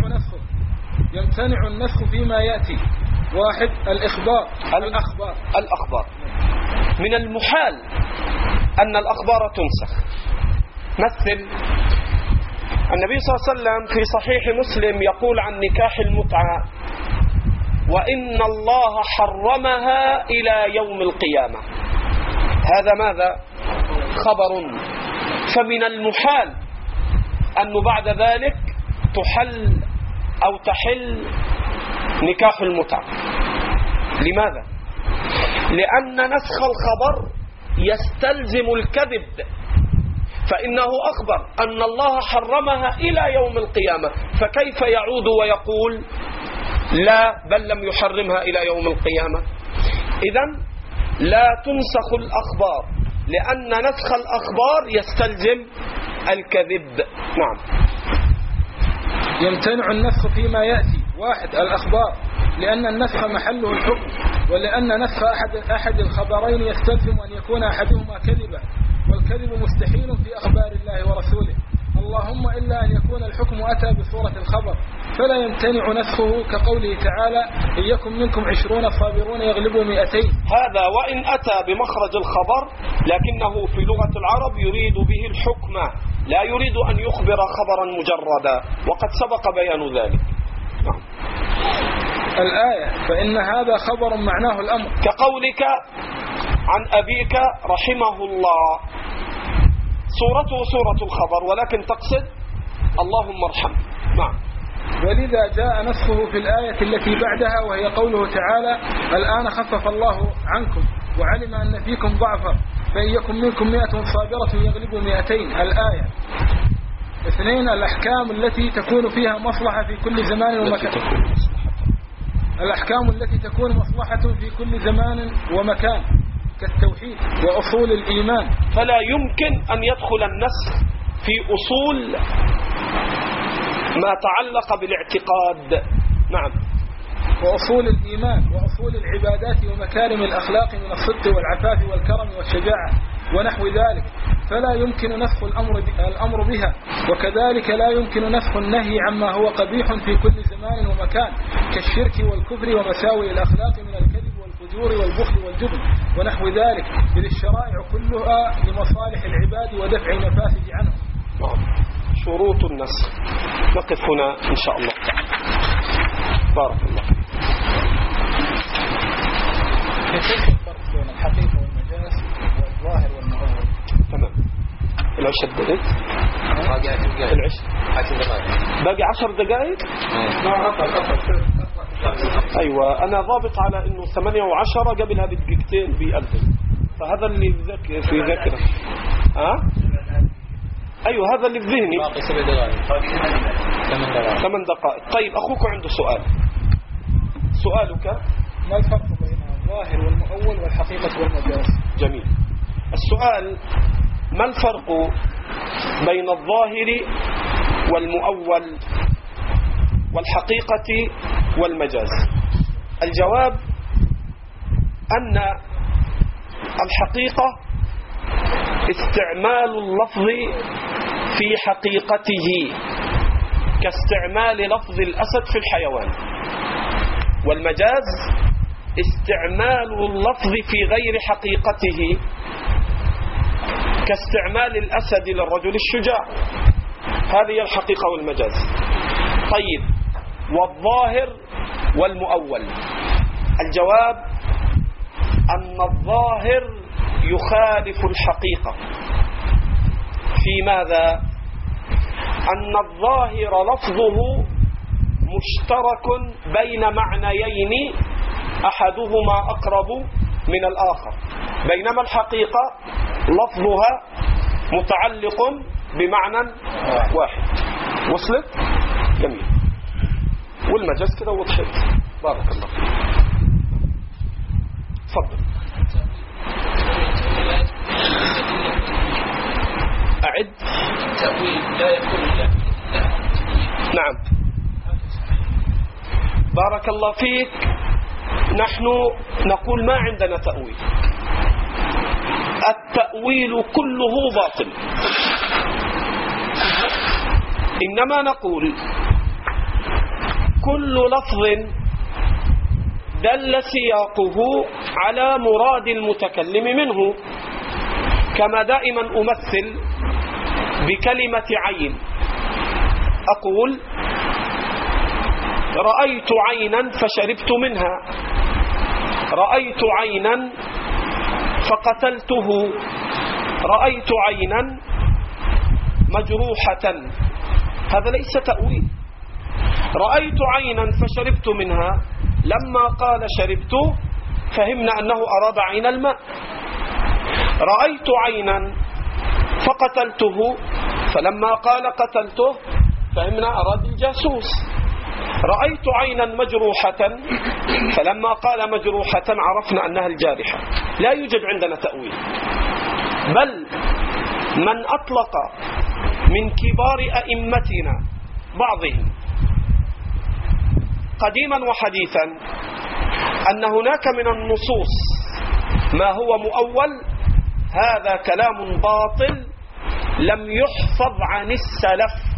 يمتنع النسخ فيما يأتي: واحد، الأخبار. من المحال أن الأخبار تنسخ. مثل النبي صلى الله عليه وسلم في صحيح مسلم يقول عن نكاح المتعة: وإن الله حرمها إلى يوم القيامة. هذا ماذا؟ خبر. فمن المحال أن بعد ذلك تحل نكاح المتعة. لماذا؟ لأن نسخ الخبر يستلزم الكذب، فإنه أخبر أن الله حرمها إلى يوم القيامة، فكيف يعود ويقول لا بل لم يحرمها إلى يوم القيامة؟ إذن لا تنسخ الأخبار، لأن نسخ الأخبار يستلزم الكذب. نعم. يمتنع النسخ فيما يأتي: واحد، الأخبار، لأن النسخ محله الحكم، ولأن نسخ أحد الخبرين يستلزم أن يكون أحدهما كذبا، والكذب مستحيل في أخبار الله ورسوله، اللهم إلا أن يكون الحكم أتى بصورة الخبر، فلا يمتنع نسخه، كقوله تعالى: إن يكن منكم 20 صابرون يغلبوا 200. هذا وإن أتى بمخرج الخبر لكنه في لغة العرب يريد به الحكم، لا يريد أن يخبر خبرا مجردا، وقد سبق بيان ذلك. نعم. الآية: فإن هذا خبر معناه الأمر، كقولك عن أبيك رحمه الله، صورته صورة الخبر ولكن تقصد اللهم ارحم. نعم. ولذا جاء نسخه في الآية التي بعدها، وهي قوله تعالى: الآن خفف الله عنكم وعلم أن فيكم ضعفا فإن يكن منكم 100 صابرة يغلبوا 200. الآية. 2، الأحكام التي تكون فيها مصلحة في كل زمان ومكان. الأحكام التي تكون مصلحة في كل زمان ومكان كالتوحيد وأصول الإيمان. فلا يمكن أن يدخل النسخ في أصول ما تعلق بالاعتقاد. نعم. وأصول الإيمان وأصول العبادات ومكارم الأخلاق من الصدق والعفاف والكرم والشجاعة ونحو ذلك، فلا يمكن نسخ الأمر بها، وكذلك لا يمكن نسخ النهي عما هو قبيح في كل زمان ومكان كالشرك والكفر ومساوئ الأخلاق من الكذب والفجور والبخل والجبن ونحو ذلك، إذ الشرائع كلها لمصالح العباد ودفع المفاسد عنهم. شروط النسخ نقف هنا إن شاء الله. بارك الله. كيف الفرق بين الحق العشر دقائق باقي 10 دقائق. أيوة أنا ضابط على إنه 8 و10 قبلها بدقيقتين بيأذن، فهذا اللي في ذاكرة. أيوة هذا اللي في ذهني. باقي 7 دقائق 8 دقائق. طيب أخوك عنده سؤال. سؤالك ما الفرق بين الظاهر والمؤول والحقيقة والمجاز؟ جميل. السؤال ما الفرق بين الظاهر والمؤول والحقيقة والمجاز؟ الجواب أن الحقيقة استعمال اللفظ في حقيقته كاستعمال لفظ الأسد في الحيوان، والمجاز استعمال اللفظ في غير حقيقته كاستعمال الأسد للرجل الشجاع. هذه الحقيقة والمجاز. طيب والظاهر والمؤول؟ الجواب أن الظاهر يخالف الحقيقة. في ماذا؟ أن الظاهر لفظه مشترك بين معنيين أحدهما أقرب من الآخر، بينما الحقيقة لفظها متعلق بمعنى واحد. وصلت؟ جميل. والمجاز كده وضحت. بارك الله فيك. تفضل. أعد. لا يكون نعم. بارك الله فيك. نحن نقول ما عندنا تأويل. التأويل كله باطل. إنما نقول كل لفظ دل سياقه على مراد المتكلم منه، كما دائما أمثل بكلمة عين. أقول رأيت عينا فشربت منها، رأيت عينا فقتلته، رأيت عينا مجروحة. هذا ليس تأويل. رأيت عينا فشربت منها، لما قال شربت فهمنا أنه أراد عين الماء. رأيت عينا فقتلته، فلما قال قتلته فهمنا أراد الجاسوس. رأيت عينا مجروحة، فلما قال مجروحة عرفنا أنها الجارحة. لا يوجد عندنا تأويل، بل من أطلق من كبار أئمتنا بعضهم قديما وحديثا أن هناك من النصوص ما هو مؤول، هذا كلام باطل لم يحفظ عن السلف.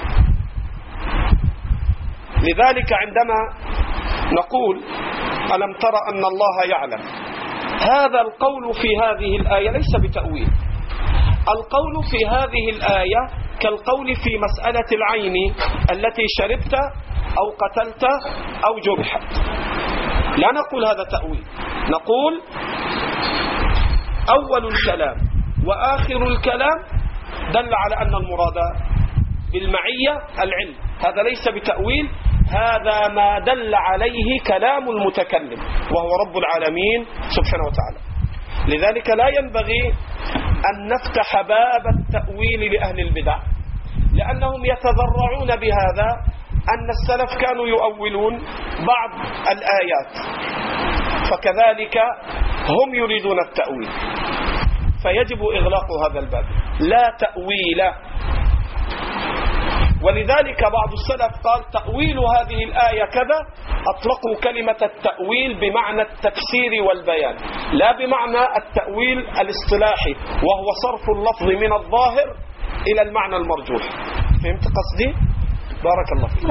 لذلك عندما نقول ألم تر أن الله يعلم، هذا القول في هذه الآية ليس بتأويل. القول في هذه الآية كالقول في مسألة العين التي شربت أو قتلت أو جرحت. لا نقول هذا تأويل، نقول أول الكلام وآخر الكلام دل على أن المراد بالمعية العلم، هذا ليس بتأويل، هذا ما دل عليه كلام المتكلم وهو رب العالمين سبحانه وتعالى. لذلك لا ينبغي أن نفتح باب التأويل لأهل البدع، لأنهم يتذرعون بهذا أن السلف كانوا يؤولون بعض الآيات، فكذلك هم يريدون التأويل، فيجب إغلاق هذا الباب. لا تأويل. ولذلك بعض السلف قال تأويل هذه الآية كذا، أطلقوا كلمة التأويل بمعنى التفسير والبيان، لا بمعنى التأويل الاصطلاحي وهو صرف اللفظ من الظاهر إلى المعنى المرجوح. فهمت قصدي؟ بارك الله فيك.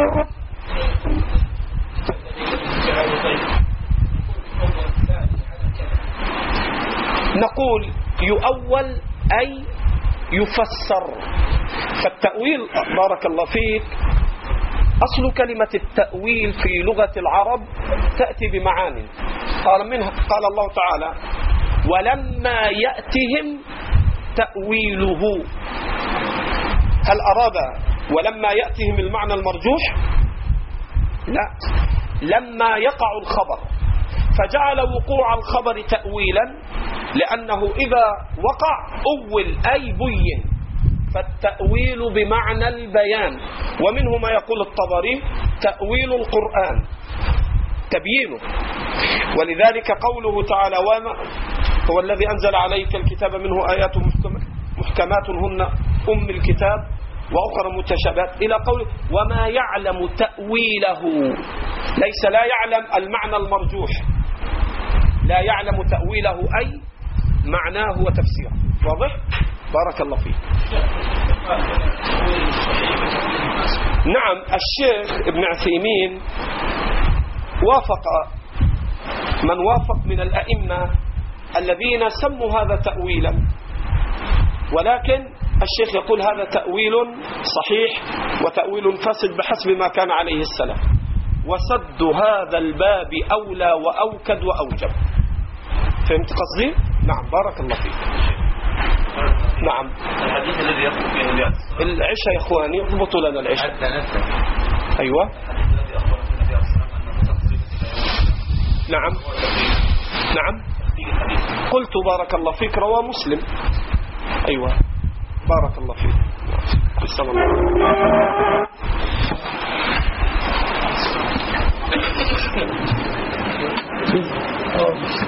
نقول يؤول أي يفسر. فالتأويل بارك الله فيك أصل كلمة التأويل في لغة العرب تأتي بمعاني، قال الله تعالى ولما يأتهم تأويله. هل أراد ولما يأتهم المعنى المرجوح؟ لا، لما يقع الخبر، فجعل وقوع الخبر تأويلا، لأنه إذا وقع أول أي بين، فالتأويل بمعنى البيان. ومنه ما يقول الطبري تأويل القرآن تبيينه. ولذلك قوله تعالى وما هو الذي أنزل عليك الكتاب منه آيات محكمات هن أم الكتاب وأخرى متشابهات إلى قوله وما يعلم تأويله، ليس لا يعلم المعنى المرجوح، لا يعلم تأويله أي معناه وتفسيره. واضح؟ بارك الله فيك. نعم، الشيخ ابن عثيمين وافق من وافق من الأئمة الذين سموا هذا تأويلا، ولكن الشيخ يقول هذا تأويل صحيح وتأويل فاسد بحسب ما كان عليه السلف، وسد هذا الباب أولى وأوكد وأوجب. فهمت قصدي؟ نعم، بارك الله فيك. نعم، الحديث الذي يخطب فيه العشاء يا إخواني، اضبطوا لنا العشاء. أيوة. نعم نعم، قلت بارك الله فيك رواه مسلم. أيوة، بارك الله فيك. السلام عليكم.